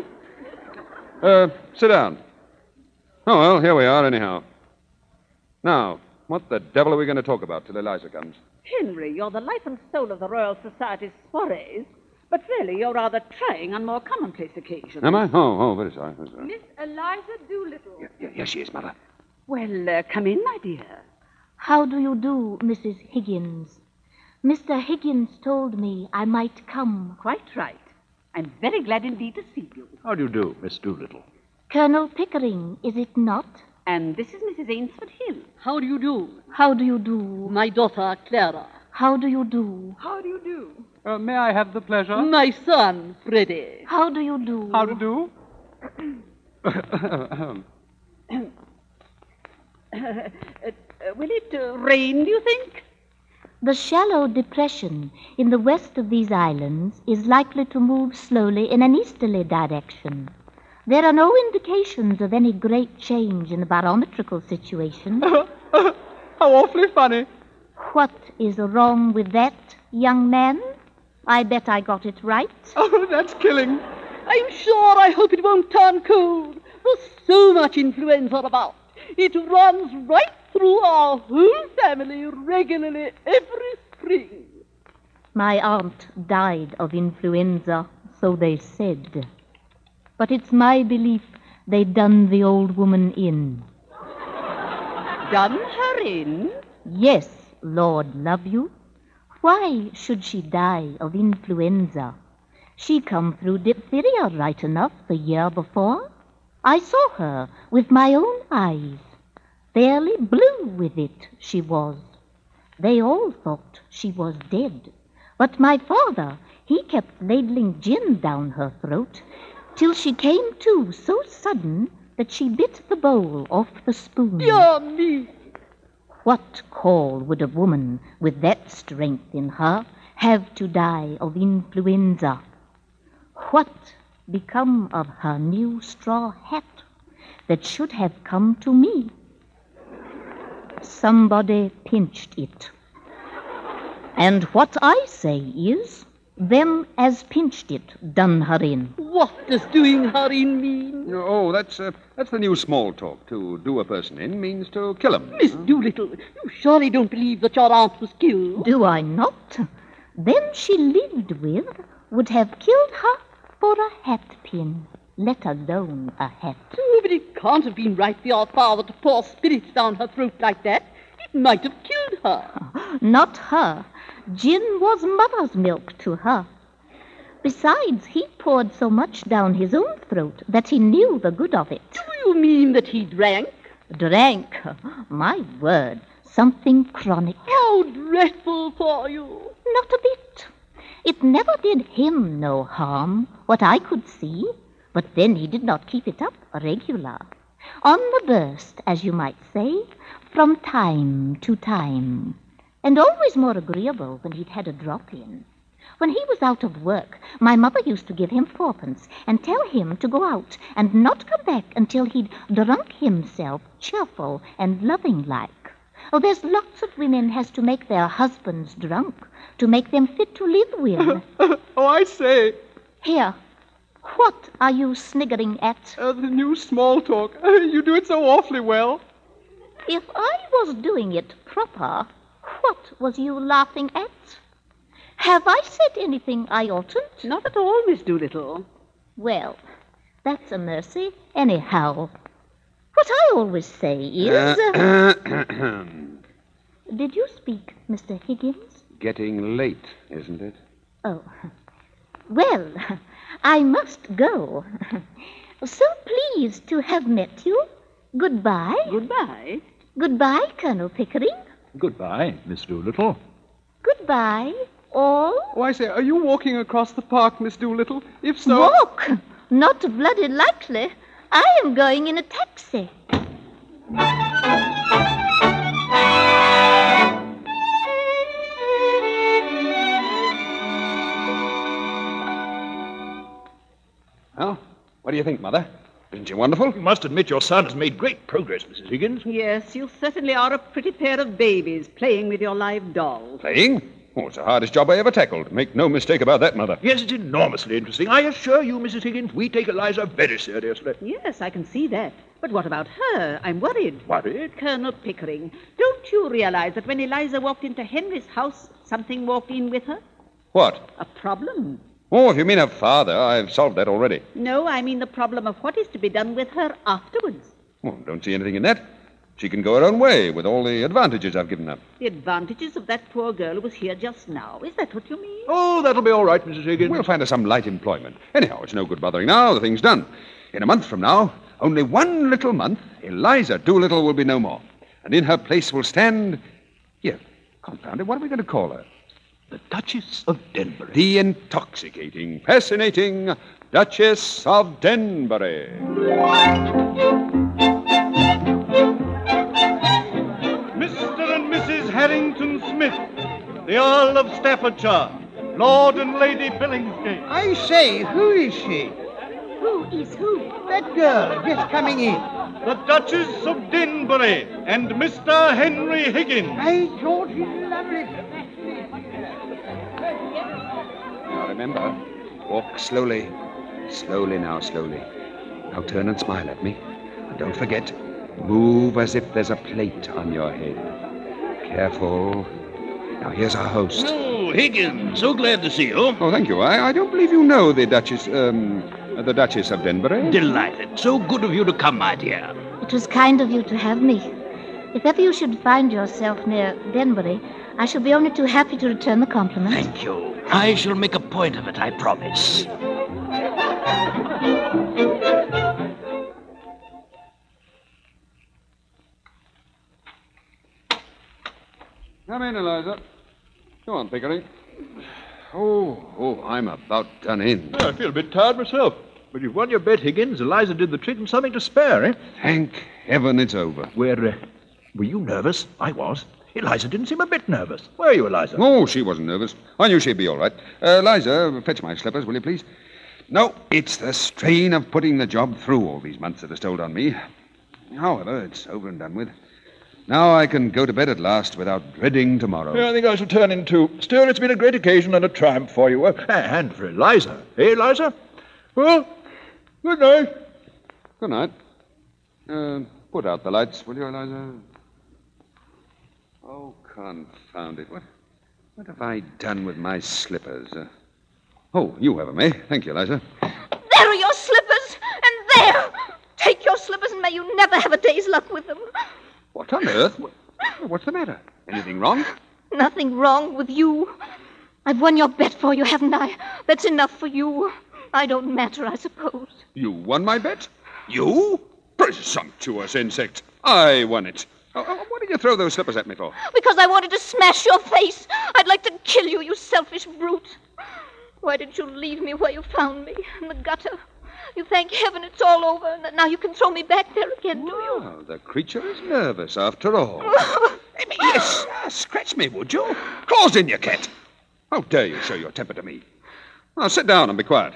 Sit down. Oh, well, here we are, anyhow. Now, what the devil are we going to talk about till Eliza comes? Henry, you're the life and soul of the Royal Society's soirees, but really you're rather trying on more commonplace occasions. Am I? Oh, very sorry. Miss Eliza Doolittle. Yes, she is, Mother. Well, come in, my dear. How do you do, Mrs. Higgins? Mr. Higgins told me I might come. Quite right. I'm very glad indeed to see you. How do you do, Miss Doolittle? Colonel Pickering, is it not? And this is Mrs. Ainsford Hill. How do you do? How do you do? My daughter, Clara. How do you do? How do you do? May I have the pleasure? My son, Freddie. How do you do? How do you do? Will it rain, do you think? The shallow depression in the west of these islands is likely to move slowly in an easterly direction. There are no indications of any great change in the barometrical situation. How awfully funny. What is wrong with that, young man? I bet I got it right. Oh, that's killing. I'm sure I hope it won't turn cold. There's so much influenza about. It runs right through our whole family regularly every spring. My aunt died of influenza, so they said. But it's my belief they done the old woman in. Done her in? Yes, Lord love you. Why should she die of influenza? She come through diphtheria right enough the year before. I saw her with my own eyes. Fairly blue with it, she was. They all thought she was dead. But my father, he kept ladling gin down her throat till she came to so sudden that she bit the bowl off the spoon. Dear me! What call would a woman with that strength in her have to die of influenza? What become of her new straw hat that should have come to me? Somebody pinched it. And what I say is, them as pinched it done her in. What does doing her in mean? Oh, that's the new small talk. To do a person in means to kill him. Miss Doolittle, you surely don't believe that your aunt was killed? Do I not? Them she lived with would have killed her for a hatpin, let alone a hat. Oh, but it can't have been right for your father to pour spirits down her throat like that. It might have killed her. Not her. Gin was mother's milk to her. Besides, he poured so much down his own throat that he knew the good of it. Do you mean that he drank? Drank? My word, something chronic. How dreadful for you. Not a bit. It never did him no harm, what I could see. But then he did not keep it up regular. On the burst, as you might say, from time to time. And always more agreeable when he'd had a drop in. When he was out of work, my mother used to give him fourpence and tell him to go out and not come back until he'd drunk himself cheerful and loving-like. Oh, there's lots of women has to make their husbands drunk to make them fit to live with. Oh, I say. Here, what are you sniggering at? The new small talk. You do it so awfully well. If I was doing it proper, what was you laughing at? Have I said anything I oughtn't? Not at all, Miss Doolittle. Well, that's a mercy, anyhow. What I always say is... Did you speak, Mr. Higgins? Getting late, isn't it? Oh. Well, I must go. So pleased to have met you. Goodbye. Goodbye. Goodbye, Colonel Pickering. Goodbye, Miss Doolittle. Goodbye, all. Oh, I say, are you walking across the park, Miss Doolittle? If so... Walk? Not bloody likely. I am going in a taxi. Well, what do you think, Mother? Isn't she wonderful? You must admit your son has made great progress, Mrs. Higgins. Yes, you certainly are a pretty pair of babies playing with your live doll. Playing? Oh, it's the hardest job I ever tackled. Make no mistake about that, Mother. Yes, it's enormously interesting. I assure you, Mrs. Higgins, we take Eliza very seriously. Yes, I can see that. But what about her? I'm worried. Worried? Colonel Pickering, don't you realize that when Eliza walked into Henry's house, something walked in with her? What? A problem. Oh, if you mean her father, I've solved that already. No, I mean the problem of what is to be done with her afterwards. Oh, don't see anything in that. She can go her own way with all the advantages I've given her. The advantages of that poor girl who was here just now. Is that what you mean? Oh, that'll be all right, Mrs. Higgins. We'll find her some light employment. Anyhow, it's no good bothering now. The thing's done. In a month from now, only one little month, Eliza Doolittle will be no more. And in her place will stand... Here, confound it, what are we going to call her? The Duchess of Denbury. The intoxicating, fascinating Duchess of Denbury. Mr. and Mrs. Harrington Smith, the Earl of Staffordshire, Lord and Lady Billingsgate. I say, who is she? Who is who? That girl, just coming in. The Duchess of Denbury and Mr. Henry Higgins. Hey, George, he's lovely. Now remember, walk slowly. Slowly now, slowly. Now turn and smile at me. And don't forget, move as if there's a plate on your head. Careful. Now here's our host. Oh, Higgins, so glad to see you. Oh, thank you. I don't believe you know the Duchess of Denbury. Delighted. So good of you to come, my dear. It was kind of you to have me. If ever you should find yourself near Denbury, I shall be only too happy to return the compliment. Thank you. I shall make a point of it, I promise. Come in, Eliza. Go on, Pickering. Oh, I'm about done in. I feel a bit tired myself. But you've won your bet, Higgins. Eliza did the trick and something to spare, eh? Thank heaven it's over. Were you nervous? I was. Eliza didn't seem a bit nervous. Were you, Eliza? Oh, she wasn't nervous. I knew she'd be all right. Eliza, fetch my slippers, will you, please? No, it's the strain of putting the job through all these months that has told on me. However, it's over and done with. Now I can go to bed at last without dreading tomorrow. Yeah, I think I shall turn in too. Still, it's been a great occasion and a triumph for you. And for Eliza. Eh, Eliza? Well, good night. Good night. Put out the lights, will you, Eliza? Oh, confound it. What have I done with my slippers? You have them, eh? Thank you, Eliza. There are your slippers, and there! Take your slippers, and may you never have a day's luck with them. What on earth? What's the matter? Anything wrong? Nothing wrong with you. I've won your bet for you, haven't I? That's enough for you. I don't matter, I suppose. You won my bet? You? Presumptuous insect. I won it. What did you throw those slippers at me for? Because I wanted to smash your face. I'd like to kill you, you selfish brute. Why didn't you leave me where you found me, in the gutter? You thank heaven it's all over, and that now you can throw me back there again, do you? Oh, the creature is nervous, after all. Yes, scratch me, would you? Claws in, you cat. How dare you show your temper to me? Now, sit down and be quiet.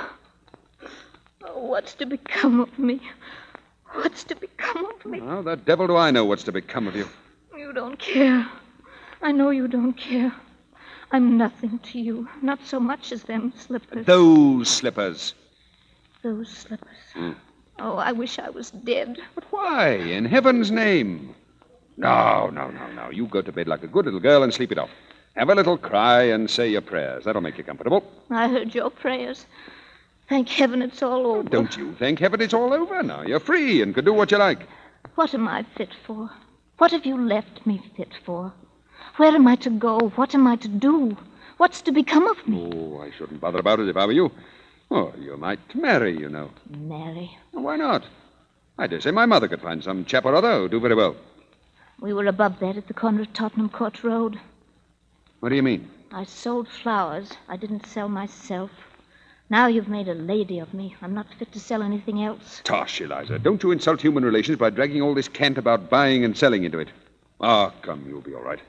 Oh, what's to become of me? What's to become of me? How the devil do I know what's to become of you? You don't care. I know you don't care. I'm nothing to you. Not so much as them slippers. Those slippers. Those slippers. Oh, I wish I was dead. But why, in heaven's name? No. You go to bed like a good little girl and sleep it off. Have a little cry and say your prayers. That'll make you comfortable. I heard your prayers. Thank heaven it's all over. Don't you thank heaven it's all over? Now you're free and can do what you like. What am I fit for? What have you left me fit for? Where am I to go? What am I to do? What's to become of me? Oh, I shouldn't bother about it if I were you. Oh, you might marry, you know. Marry? Well, why not? I dare say my mother could find some chap or other who'd do very well. We were above that at the corner of Tottenham Court Road. What do you mean? I sold flowers. I didn't sell myself. Now you've made a lady of me. I'm not fit to sell anything else. Tosh, Eliza. Don't you insult human relations by dragging all this cant about buying and selling into it. Come, you'll be all right.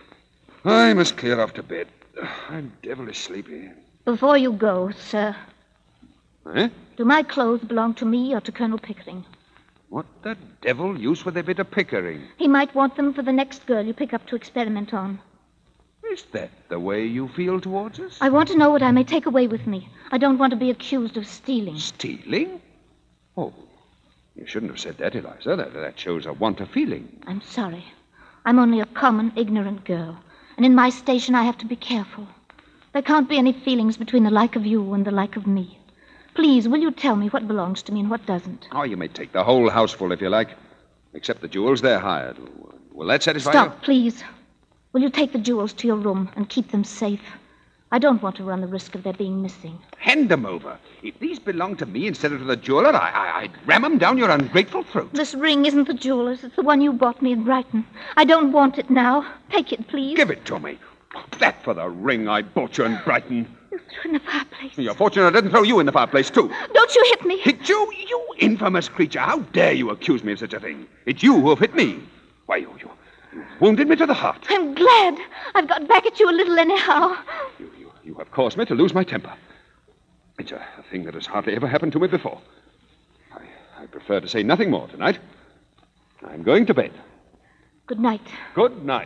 I must clear off to bed. I'm devilish sleepy. Before you go, sir. Eh? Do my clothes belong to me or to Colonel Pickering? What the devil use would they be to Pickering? He might want them for the next girl you pick up to experiment on. Is that the way you feel towards us? I want to know what I may take away with me. I don't want to be accused of stealing. Stealing? Oh, you shouldn't have said that, Eliza. That shows a want of feeling. I'm sorry. I'm only a common, ignorant girl. And in my station, I have to be careful. There can't be any feelings between the like of you and the like of me. Please, will you tell me what belongs to me and what doesn't? Oh, you may take the whole houseful if you like. Except the jewels, they're hired. Will that satisfy you? Stop, please. Will you take the jewels to your room and keep them safe? I don't want to run the risk of their being missing. Hand them over. If these belong to me instead of to the jeweler, I'd ram them down your ungrateful throat. This ring isn't the jeweler's. It's the one you bought me in Brighton. I don't want it now. Take it, please. Give it to me. That for the ring I bought you in Brighton. You threw in the fireplace. You're fortunate I didn't throw you in the fireplace, too. Don't you hit me. Hit you? You infamous creature. How dare you accuse me of such a thing? It's you who have hit me. Why, you wounded me to the heart. I'm glad. I've got back at you a little anyhow. You have caused me to lose my temper. It's a thing that has hardly ever happened to me before. I prefer to say nothing more tonight. I'm going to bed. Good night. Good night.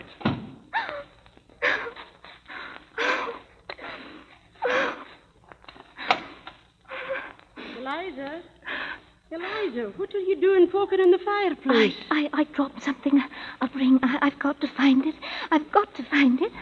Eliza, what are you doing poking in the fireplace? I dropped something. A ring. I've got to find it. I've got to find it.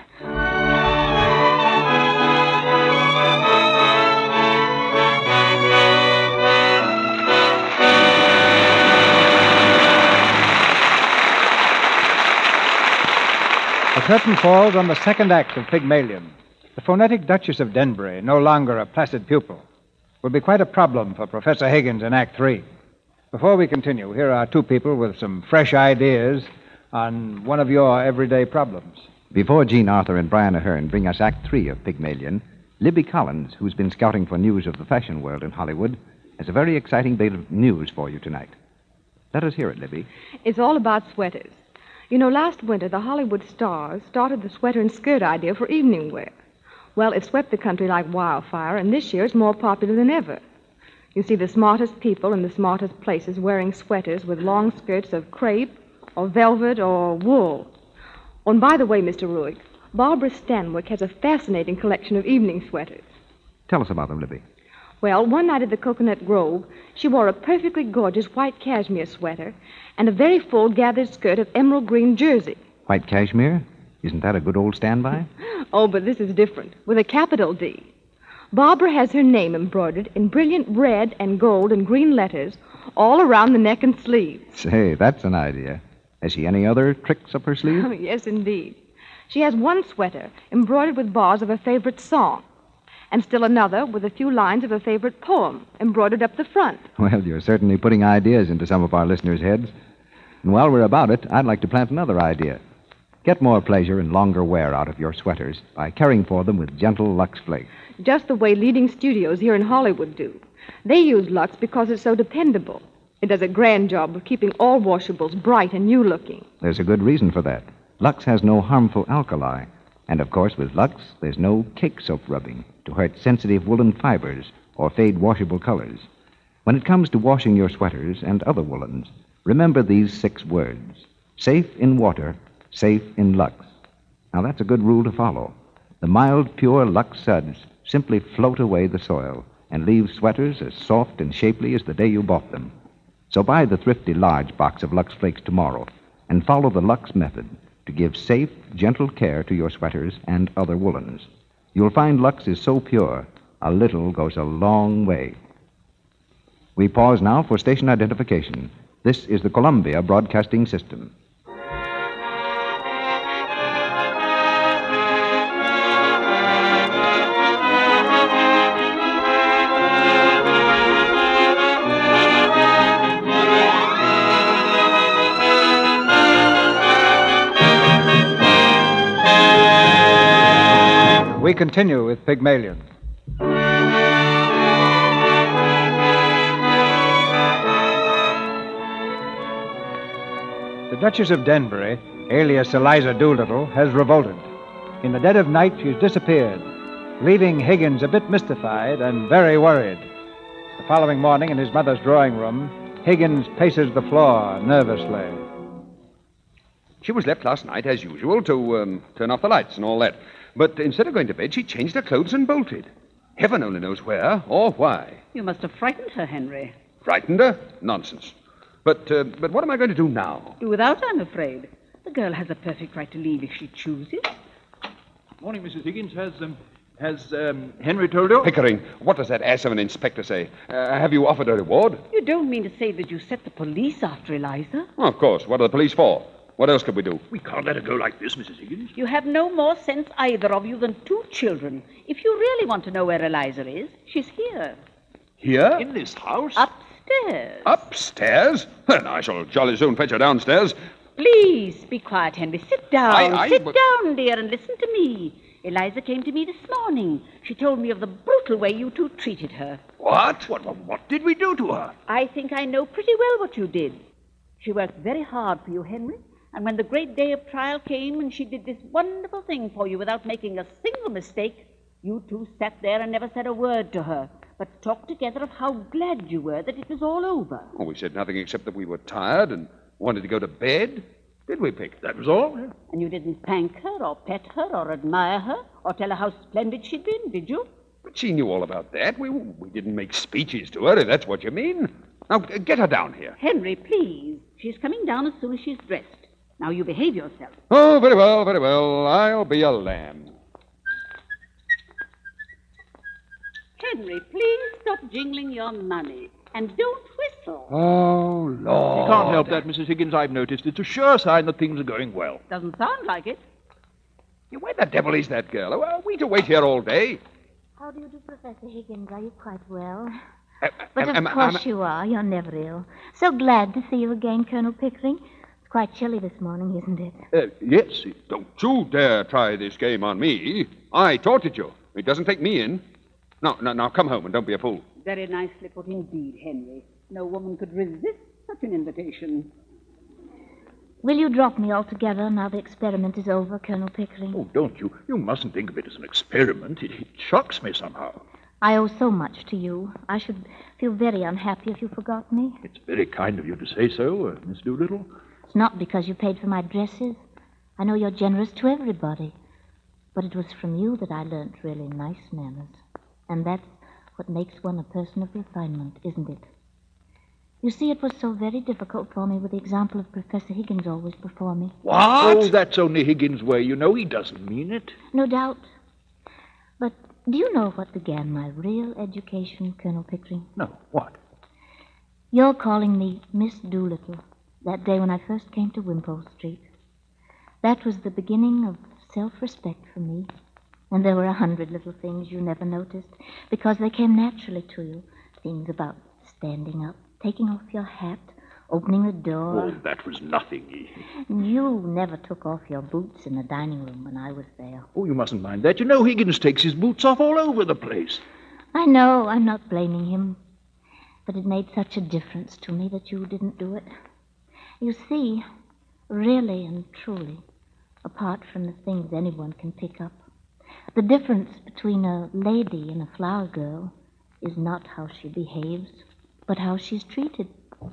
The curtain falls on the second act of Pygmalion. The phonetic Duchess of Denbury, no longer a placid pupil, will be quite a problem for Professor Higgins in Act 3. Before we continue, here are two people with some fresh ideas on one of your everyday problems. Before Jean Arthur and Brian Ahern bring us Act 3 of Pygmalion, Libby Collins, who's been scouting for news of the fashion world in Hollywood, has a very exciting bit of news for you tonight. Let us hear it, Libby. It's all about sweaters. You know, last winter, the Hollywood stars started the sweater and skirt idea for evening wear. Well, it swept the country like wildfire, and this year it's more popular than ever. You see the smartest people in the smartest places wearing sweaters with long skirts of crepe or velvet or wool. Oh, and by the way, Mr. Ruick, Barbara Stanwyck has a fascinating collection of evening sweaters. Tell us about them, Libby. Well, one night at the Coconut Grove, she wore a perfectly gorgeous white cashmere sweater and a very full gathered skirt of emerald green jersey. White cashmere? Isn't that a good old standby? Oh, but this is different, with a capital D. Barbara has her name embroidered in brilliant red and gold and green letters all around the neck and sleeves. Say, that's an idea. Has she any other tricks up her sleeve? Oh, yes, indeed. She has one sweater embroidered with bars of her favorite song, and still another with a few lines of her favorite poem embroidered up the front. Well, you're certainly putting ideas into some of our listeners' heads. And while we're about it, I'd like to plant another idea. Get more pleasure and longer wear out of your sweaters by caring for them with gentle Lux Flake. Just the way leading studios here in Hollywood do. They use Lux because it's so dependable. It does a grand job of keeping all washables bright and new-looking. There's a good reason for that. Lux has no harmful alkali. And, of course, with Lux, there's no cake soap rubbing to hurt sensitive woolen fibers or fade washable colors. When it comes to washing your sweaters and other woolens, remember these 6 words. Safe in water, safe in Lux. Now, that's a good rule to follow. The mild, pure Lux suds simply float away the soil and leave sweaters as soft and shapely as the day you bought them. So buy the thrifty large box of Lux Flakes tomorrow and follow the Lux method to give safe, gentle care to your sweaters and other woolens. You'll find Lux is so pure, a little goes a long way. We pause now for station identification. This is the Columbia Broadcasting System. We continue with Pygmalion. The Duchess of Denbury, alias Eliza Doolittle, has revolted. In the dead of night, she's disappeared, leaving Higgins a bit mystified and very worried. The following morning, in his mother's drawing room, Higgins paces the floor nervously. She was left last night, as usual, to turn off the lights and all that. But instead of going to bed, she changed her clothes and bolted. Heaven only knows where or why. You must have frightened her, Henry. Frightened her? Nonsense. But what am I going to do now? Do without, I'm afraid. The girl has a perfect right to leave if she chooses. Morning, Mrs. Higgins. Has Henry told you? Pickering, what does that ass of an inspector say? Have you offered a reward? You don't mean to say that you set the police after Eliza? Oh, of course. What are the police for? What else could we do? We can't let her go like this, Mrs. Higgins. You have no more sense, either of you, than 2 children. If you really want to know where Eliza is, she's here. Here? In this house? Upstairs. Upstairs? Then I shall jolly soon fetch her downstairs. Please, be quiet, Henry. Sit down. Sit but- down, dear, and listen to me. Eliza came to me this morning. She told me of the brutal way you 2 treated her. What? What did we do to her? I think I know pretty well what you did. She worked very hard for you, Henry. And when the great day of trial came and she did this wonderful thing for you without making a single mistake, you 2 sat there and never said a word to her. but talked together of how glad you were that it was all over. Oh, we said nothing except that we were tired and wanted to go to bed. Did we, Pick? That was all. And you didn't thank her or pet her or admire her or tell her how splendid she'd been, did you? But she knew all about that. We didn't make speeches to her, if that's what you mean. Now, get her down here. Henry, please. She's coming down as soon as she's dressed. Now, you behave yourself. Oh, very well, very well. I'll be a lamb. Henry, please stop jingling your money. And don't whistle. Oh, Lord. You can't help that, Mrs. Higgins, I've noticed. It's a sure sign that things are going well. Doesn't sound like it. Where the devil is that girl? Are we to wait here all day? How do you do, Professor Higgins? Are you quite well? But of course you are. You're never ill. So glad to see you again, Colonel Pickering. It's quite chilly this morning, isn't it? Yes. Don't you dare try this game on me. I taught it you. It doesn't take me in. Now, come home and don't be a fool. Very nicely put indeed, Henry. No woman could resist such an invitation. Will you drop me altogether now the experiment is over, Colonel Pickering? Oh, don't you? You mustn't think of it as an experiment. It shocks me somehow. I owe so much to you. I should feel very unhappy if you forgot me. It's very kind of you to say so, Miss Doolittle. It's not because you paid for my dresses. I know you're generous to everybody. But it was from you that I learnt really nice manners. And that's what makes one a person of refinement, isn't it? You see, it was so very difficult for me with the example of Professor Higgins always before me. What? Oh, that's only Higgins' way. You know he doesn't mean it. No doubt. But do you know what began my real education, Colonel Pickering? No, what? Your calling me Miss Doolittle that day when I first came to Wimpole Street. That was the beginning of self-respect for me. And there were 100 little things you never noticed because they came naturally to you. Things about standing up, taking off your hat, opening the door. Oh, that was nothing. You never took off your boots in the dining room when I was there. Oh, you mustn't mind that. You know Higgins takes his boots off all over the place. I know. I'm not blaming him. But it made such a difference to me that you didn't do it. You see, really and truly, apart from the things anyone can pick up, the difference between a lady and a flower girl is not how she behaves, but how she's treated.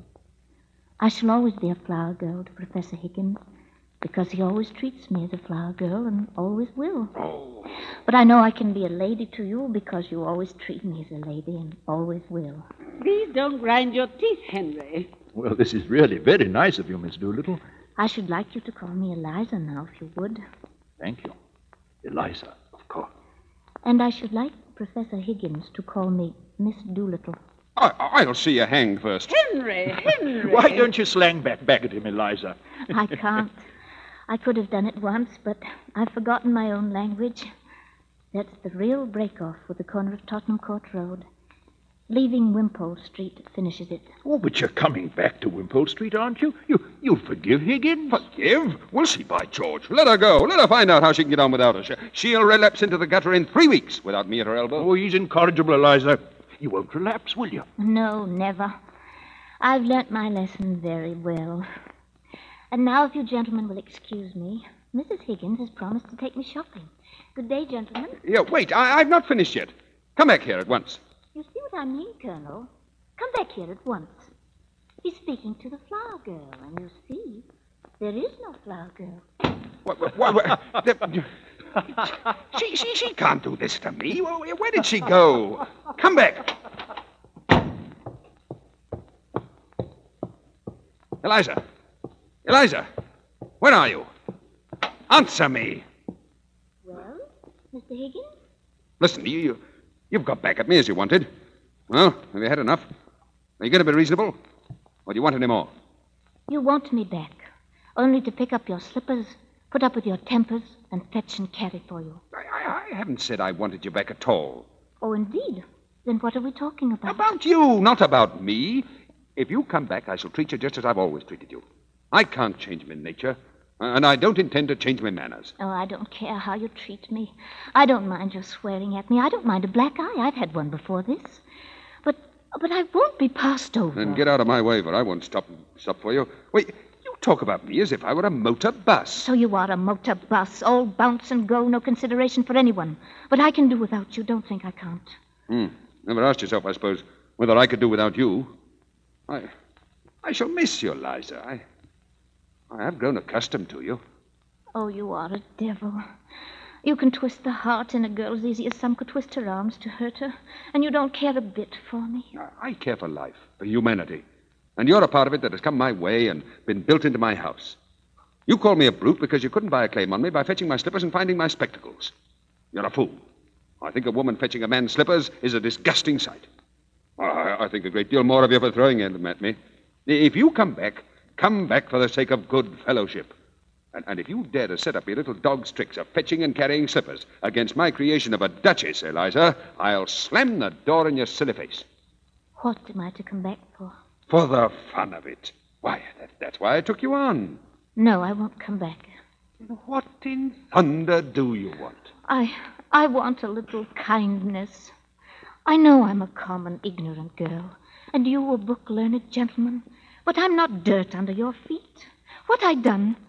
I shall always be a flower girl to Professor Higgins, because he always treats me as a flower girl and always will. Oh. But I know I can be a lady to you because you always treat me as a lady and always will. Please don't grind your teeth, Henry. Well, this is really very nice of you, Miss Doolittle. I should like you to call me Eliza now, if you would. Thank you. Eliza, of course. And I should like Professor Higgins to call me Miss Doolittle. I'll see you hanged first. Henry! Why don't you slang back at him, Eliza? I can't. I could have done it once, but I've forgotten my own language. That's the real break-off with the corner of Tottenham Court Road. Leaving Wimpole Street finishes it. Oh, but you're coming back to Wimpole Street, aren't you? You'll forgive Higgins? Forgive? We'll see, by George. Let her go. Let her find out how she can get on without us. She'll relapse into the gutter in 3 weeks without me at her elbow. Oh, he's incorrigible, Eliza. You won't relapse, will you? No, never. I've learnt my lesson very well. And now, if you gentlemen will excuse me, Mrs. Higgins has promised to take me shopping. Good day, gentlemen. Yeah, wait. I've not finished yet. Come back here at once. You see what I mean, Colonel? Come back here at once. He's speaking to the flower girl, and you see, there is no flower girl. What? She can't do this to me. Where did she go? Come back. Eliza. Eliza, where are you? Answer me. Well, Mr. Higgins? Listen, you've got back at me as you wanted. Well, have you had enough? Are you going to be reasonable? Or do you want any more? You want me back, only to pick up your slippers, put up with your tempers, and fetch and carry for you. I haven't said I wanted you back at all. Oh, indeed? Then what are we talking about? About you, not about me. If you come back, I shall treat you just as I've always treated you. I can't change my nature, and I don't intend to change my manners. Oh, I don't care how you treat me. I don't mind your swearing at me. I don't mind a black eye. I've had one before this. But I won't be passed over. Then get out of my way, for I won't stop for you. Wait, you talk about me as if I were a motor bus. So you are a motor bus, all bounce and go, no consideration for anyone. But I can do without you. Don't think I can't. Never asked yourself, I suppose, whether I could do without you. I shall miss you, Liza. I have grown accustomed to you. Oh, you are a devil. You can twist the heart in a girl as easy as some could twist her arms to hurt her, and you don't care a bit for me. I care for life, for humanity. And you're a part of it that has come my way and been built into my house. You call me a brute because you couldn't buy a claim on me by fetching my slippers and finding my spectacles. You're a fool. I think a woman fetching a man's slippers is a disgusting sight. I think a great deal more of you for throwing them at me. If you come back for the sake of good fellowship. And if you dare to set up your little dog's tricks of fetching and carrying slippers against my creation of a duchess, Eliza, I'll slam the door in your silly face. What am I to come back for? For the fun of it. Why, that's why I took you on. No, I won't come back. What in thunder do you want? I want a little kindness. I know I'm a common, ignorant girl, and you a book-learned gentleman, but I'm not dirt under your feet. What I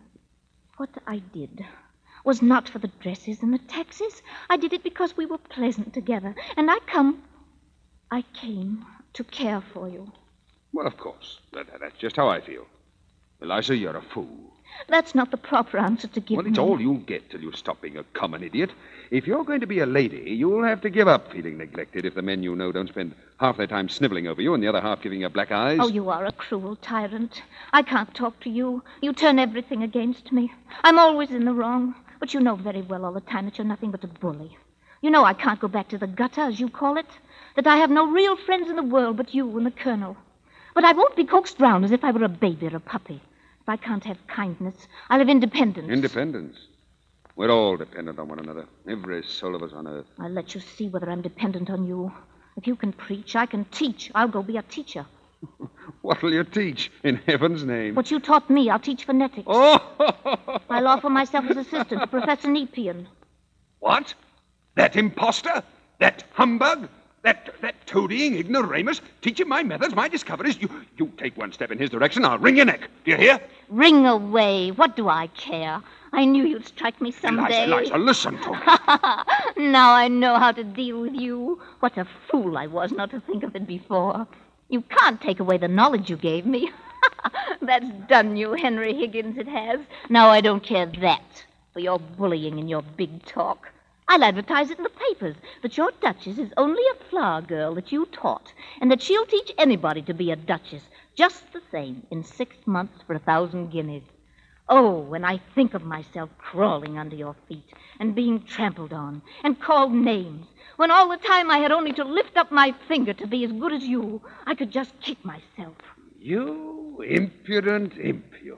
did was not for the dresses and the taxes. I did it because we were pleasant together, and I came to care for you. Well, of course. That's just how I feel. Eliza, you're a fool. That's not the proper answer to give me. Well, it's all you'll get till you stop being a common idiot. If you're going to be a lady, you'll have to give up feeling neglected if the men you know don't spend half their time sniveling over you and the other half giving you black eyes. Oh, you are a cruel tyrant. I can't talk to you. You turn everything against me. I'm always in the wrong. But you know very well all the time that you're nothing but a bully. You know I can't go back to the gutter, as you call it. That I have no real friends in the world but you and the Colonel. But I won't be coaxed round as if I were a baby or a puppy. If I can't have kindness, I'll have independence. Independence? We're all dependent on one another. Every soul of us on earth. I'll let you see whether I'm dependent on you. If you can preach, I can teach. I'll go be a teacher. What'll you teach, in heaven's name? What you taught me, I'll teach phonetics. Oh! I'll offer myself as assistant to Professor Nepean. What? That imposter? That humbug? That toadying ignoramus teaching my methods, my discoveries? You take one step in his direction, I'll wring your neck. Do you hear? Ring away. What do I care? I knew you'd strike me someday. Eliza, listen to me. Now I know how to deal with you. What a fool I was not to think of it before. You can't take away the knowledge you gave me. That's done you, Henry Higgins, it has. Now I don't care that for your bullying and your big talk. I'll advertise it in the papers that your Duchess is only a flower girl that you taught, and that she'll teach anybody to be a Duchess, just the same, in 6 months for 1,000 guineas. Oh, when I think of myself crawling under your feet and being trampled on and called names, when all the time I had only to lift up my finger to be as good as you, I could just kick myself. You impudent imp, you.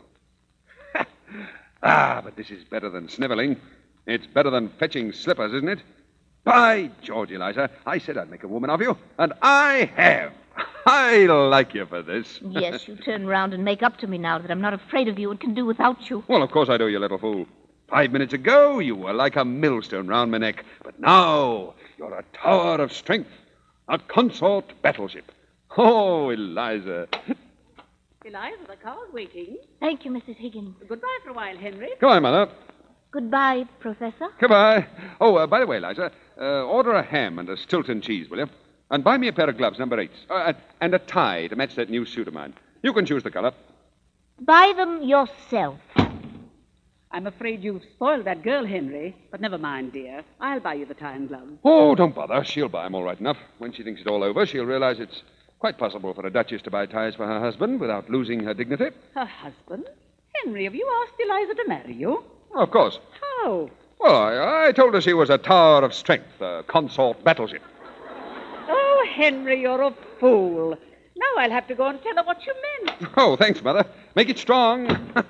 But this is better than sniveling. It's better than fetching slippers, isn't it? By George, Eliza, I said I'd make a woman of you, and I have. I like you for this. Yes, you turn round and make up to me now that I'm not afraid of you and can do without you. Well, of course I do, you little fool. 5 minutes ago, you were like a millstone round my neck. But now, you're a tower of strength, a consort battleship. Oh, Eliza. Eliza, the car's waiting. Thank you, Mrs. Higgins. Goodbye for a while, Henry. Goodbye, Mother. Goodbye, Professor. Goodbye. Oh, by the way, Eliza, order a ham and a Stilton cheese, will you? And buy me a pair of gloves, number 8s, and a tie to match that new suit of mine. You can choose the color. Buy them yourself. I'm afraid you've spoiled that girl, Henry. But never mind, dear. I'll buy you the tie and gloves. Oh, don't bother. She'll buy them all right enough. When she thinks it all over, she'll realize it's quite possible for a duchess to buy ties for her husband without losing her dignity. Her husband? Henry, have you asked Eliza to marry you? Oh, of course. How? Well, I told her she was a tower of strength, a consort battleship. Oh, Henry, you're a fool. Now I'll have to go and tell her what you meant. Oh, thanks, Mother. Make it strong.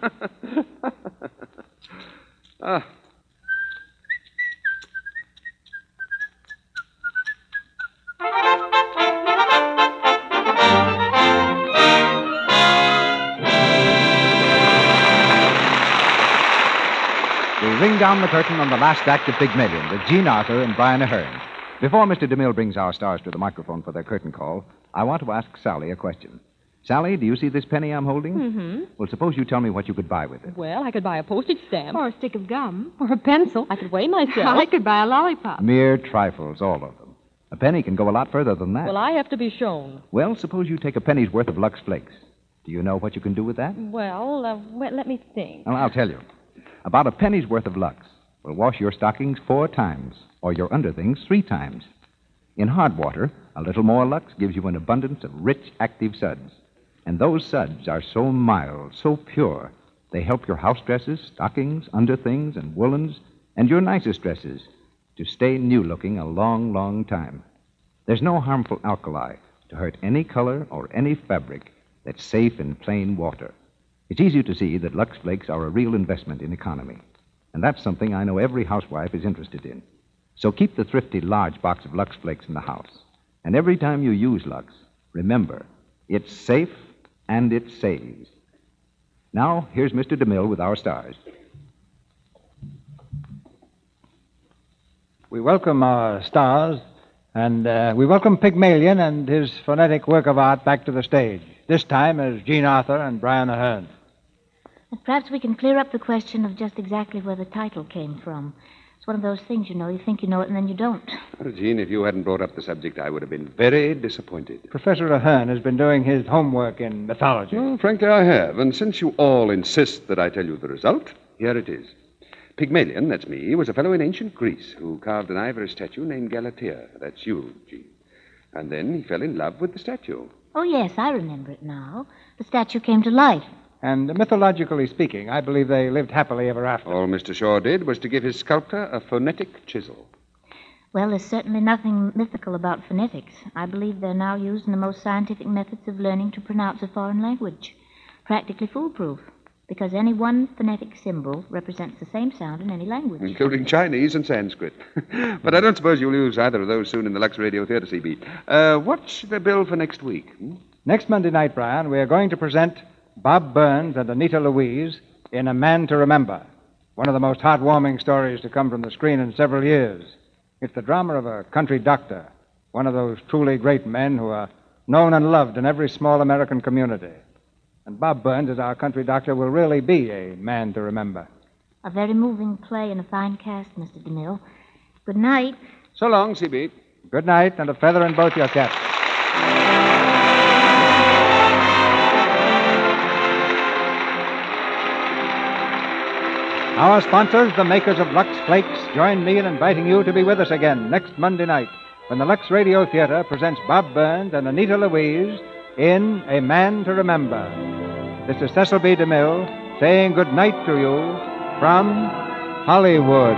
We ring down the curtain on the last act of Pygmalion with Jean Arthur and Brian Ahern. Before Mr. DeMille brings our stars to the microphone for their curtain call, I want to ask Sally a question. Sally, do you see this penny I'm holding? Mm-hmm. Well, suppose you tell me what you could buy with it. Well, I could buy a postage stamp. Or a stick of gum. Or a pencil. I could weigh myself. I could buy a lollipop. Mere trifles, all of them. A penny can go a lot further than that. Well, I have to be shown. Well, suppose you take a penny's worth of Lux Flakes. Do you know what you can do with that? Well, let me think. Well, I'll tell you. About a penny's worth of Lux will wash your stockings 4 times, or your underthings 3 times. In hard water, a little more Lux gives you an abundance of rich, active suds. And those suds are so mild, so pure, they help your house dresses, stockings, underthings, and woolens, and your nicest dresses to stay new-looking a long, long time. There's no harmful alkali to hurt any color or any fabric that's safe in plain water. It's easy to see that Lux Flakes are a real investment in economy. And that's something I know every housewife is interested in. So keep the thrifty large box of Lux Flakes in the house. And every time you use Lux, remember, it's safe and it saves. Now, here's Mr. DeMille with our stars. We welcome our stars, and we welcome Pygmalion and his phonetic work of art back to the stage, this time as Jean Arthur and Brian Ahern. Perhaps we can clear up the question of just exactly where the title came from. It's one of those things, you know. You think you know it, and then you don't. Well, Jean, if you hadn't brought up the subject, I would have been very disappointed. Professor Ahern has been doing his homework in mythology. Well, frankly, I have. And since you all insist that I tell you the result, here it is. Pygmalion, that's me, was a fellow in ancient Greece who carved an ivory statue named Galatea. That's you, Jean. And then he fell in love with the statue. Oh, yes, I remember it now. The statue came to life. And mythologically speaking, I believe they lived happily ever after. All Mr. Shaw did was to give his sculptor a phonetic chisel. Well, there's certainly nothing mythical about phonetics. I believe they're now used in the most scientific methods of learning to pronounce a foreign language. Practically foolproof, because any one phonetic symbol represents the same sound in any language. Including Chinese and Sanskrit. But I don't suppose you'll use either of those soon in the Lux Radio Theater, CB. What's the bill for next week? Next Monday night, Brian, we are going to present Bob Burns and Anita Louise in A Man to Remember, one of the most heartwarming stories to come from the screen in several years. It's the drama of a country doctor, one of those truly great men who are known and loved in every small American community. And Bob Burns, as our country doctor, will really be a man to remember. A very moving play and a fine cast, Mr. DeMille. Good night. So long, CB. Good night, and a feather in both your caps. Our sponsors, the makers of Lux Flakes, join me in inviting you to be with us again next Monday night when the Lux Radio Theater presents Bob Burns and Anita Louise in A Man to Remember. This is Cecil B. DeMille saying good night to you from Hollywood.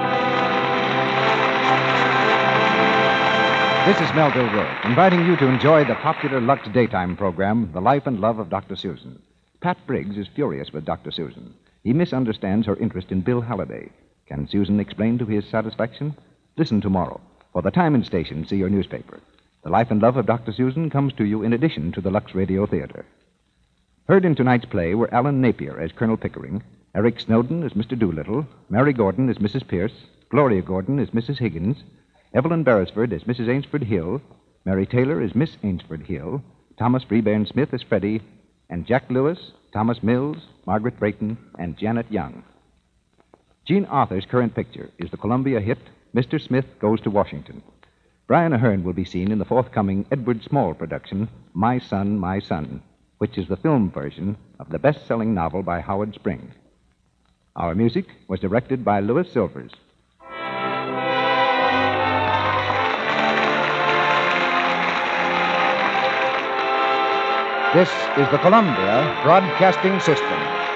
This is Melville Rowe, inviting you to enjoy the popular Lux daytime program, The Life and Love of Dr. Susan. Pat Briggs is furious with Dr. Susan. He misunderstands her interest in Bill Halliday. Can Susan explain to his satisfaction? Listen tomorrow. For the time and station, see your newspaper. The Life and Love of Dr. Susan comes to you in addition to the Lux Radio Theater. Heard in tonight's play were Alan Napier as Colonel Pickering, Eric Snowden as Mr. Doolittle, Mary Gordon as Mrs. Pierce, Gloria Gordon as Mrs. Higgins, Evelyn Beresford as Mrs. Ainsford Hill, Mary Taylor as Miss Ainsford Hill, Thomas Freebairn Smith as Freddie, and Jack Lewis, Thomas Mills, Margaret Brayton, and Janet Young. Jean Arthur's current picture is the Columbia hit, Mr. Smith Goes to Washington. Brian Ahern will be seen in the forthcoming Edward Small production, My Son, which is the film version of the best-selling novel by Howard Spring. Our music was directed by Louis Silvers. This is the Columbia Broadcasting System.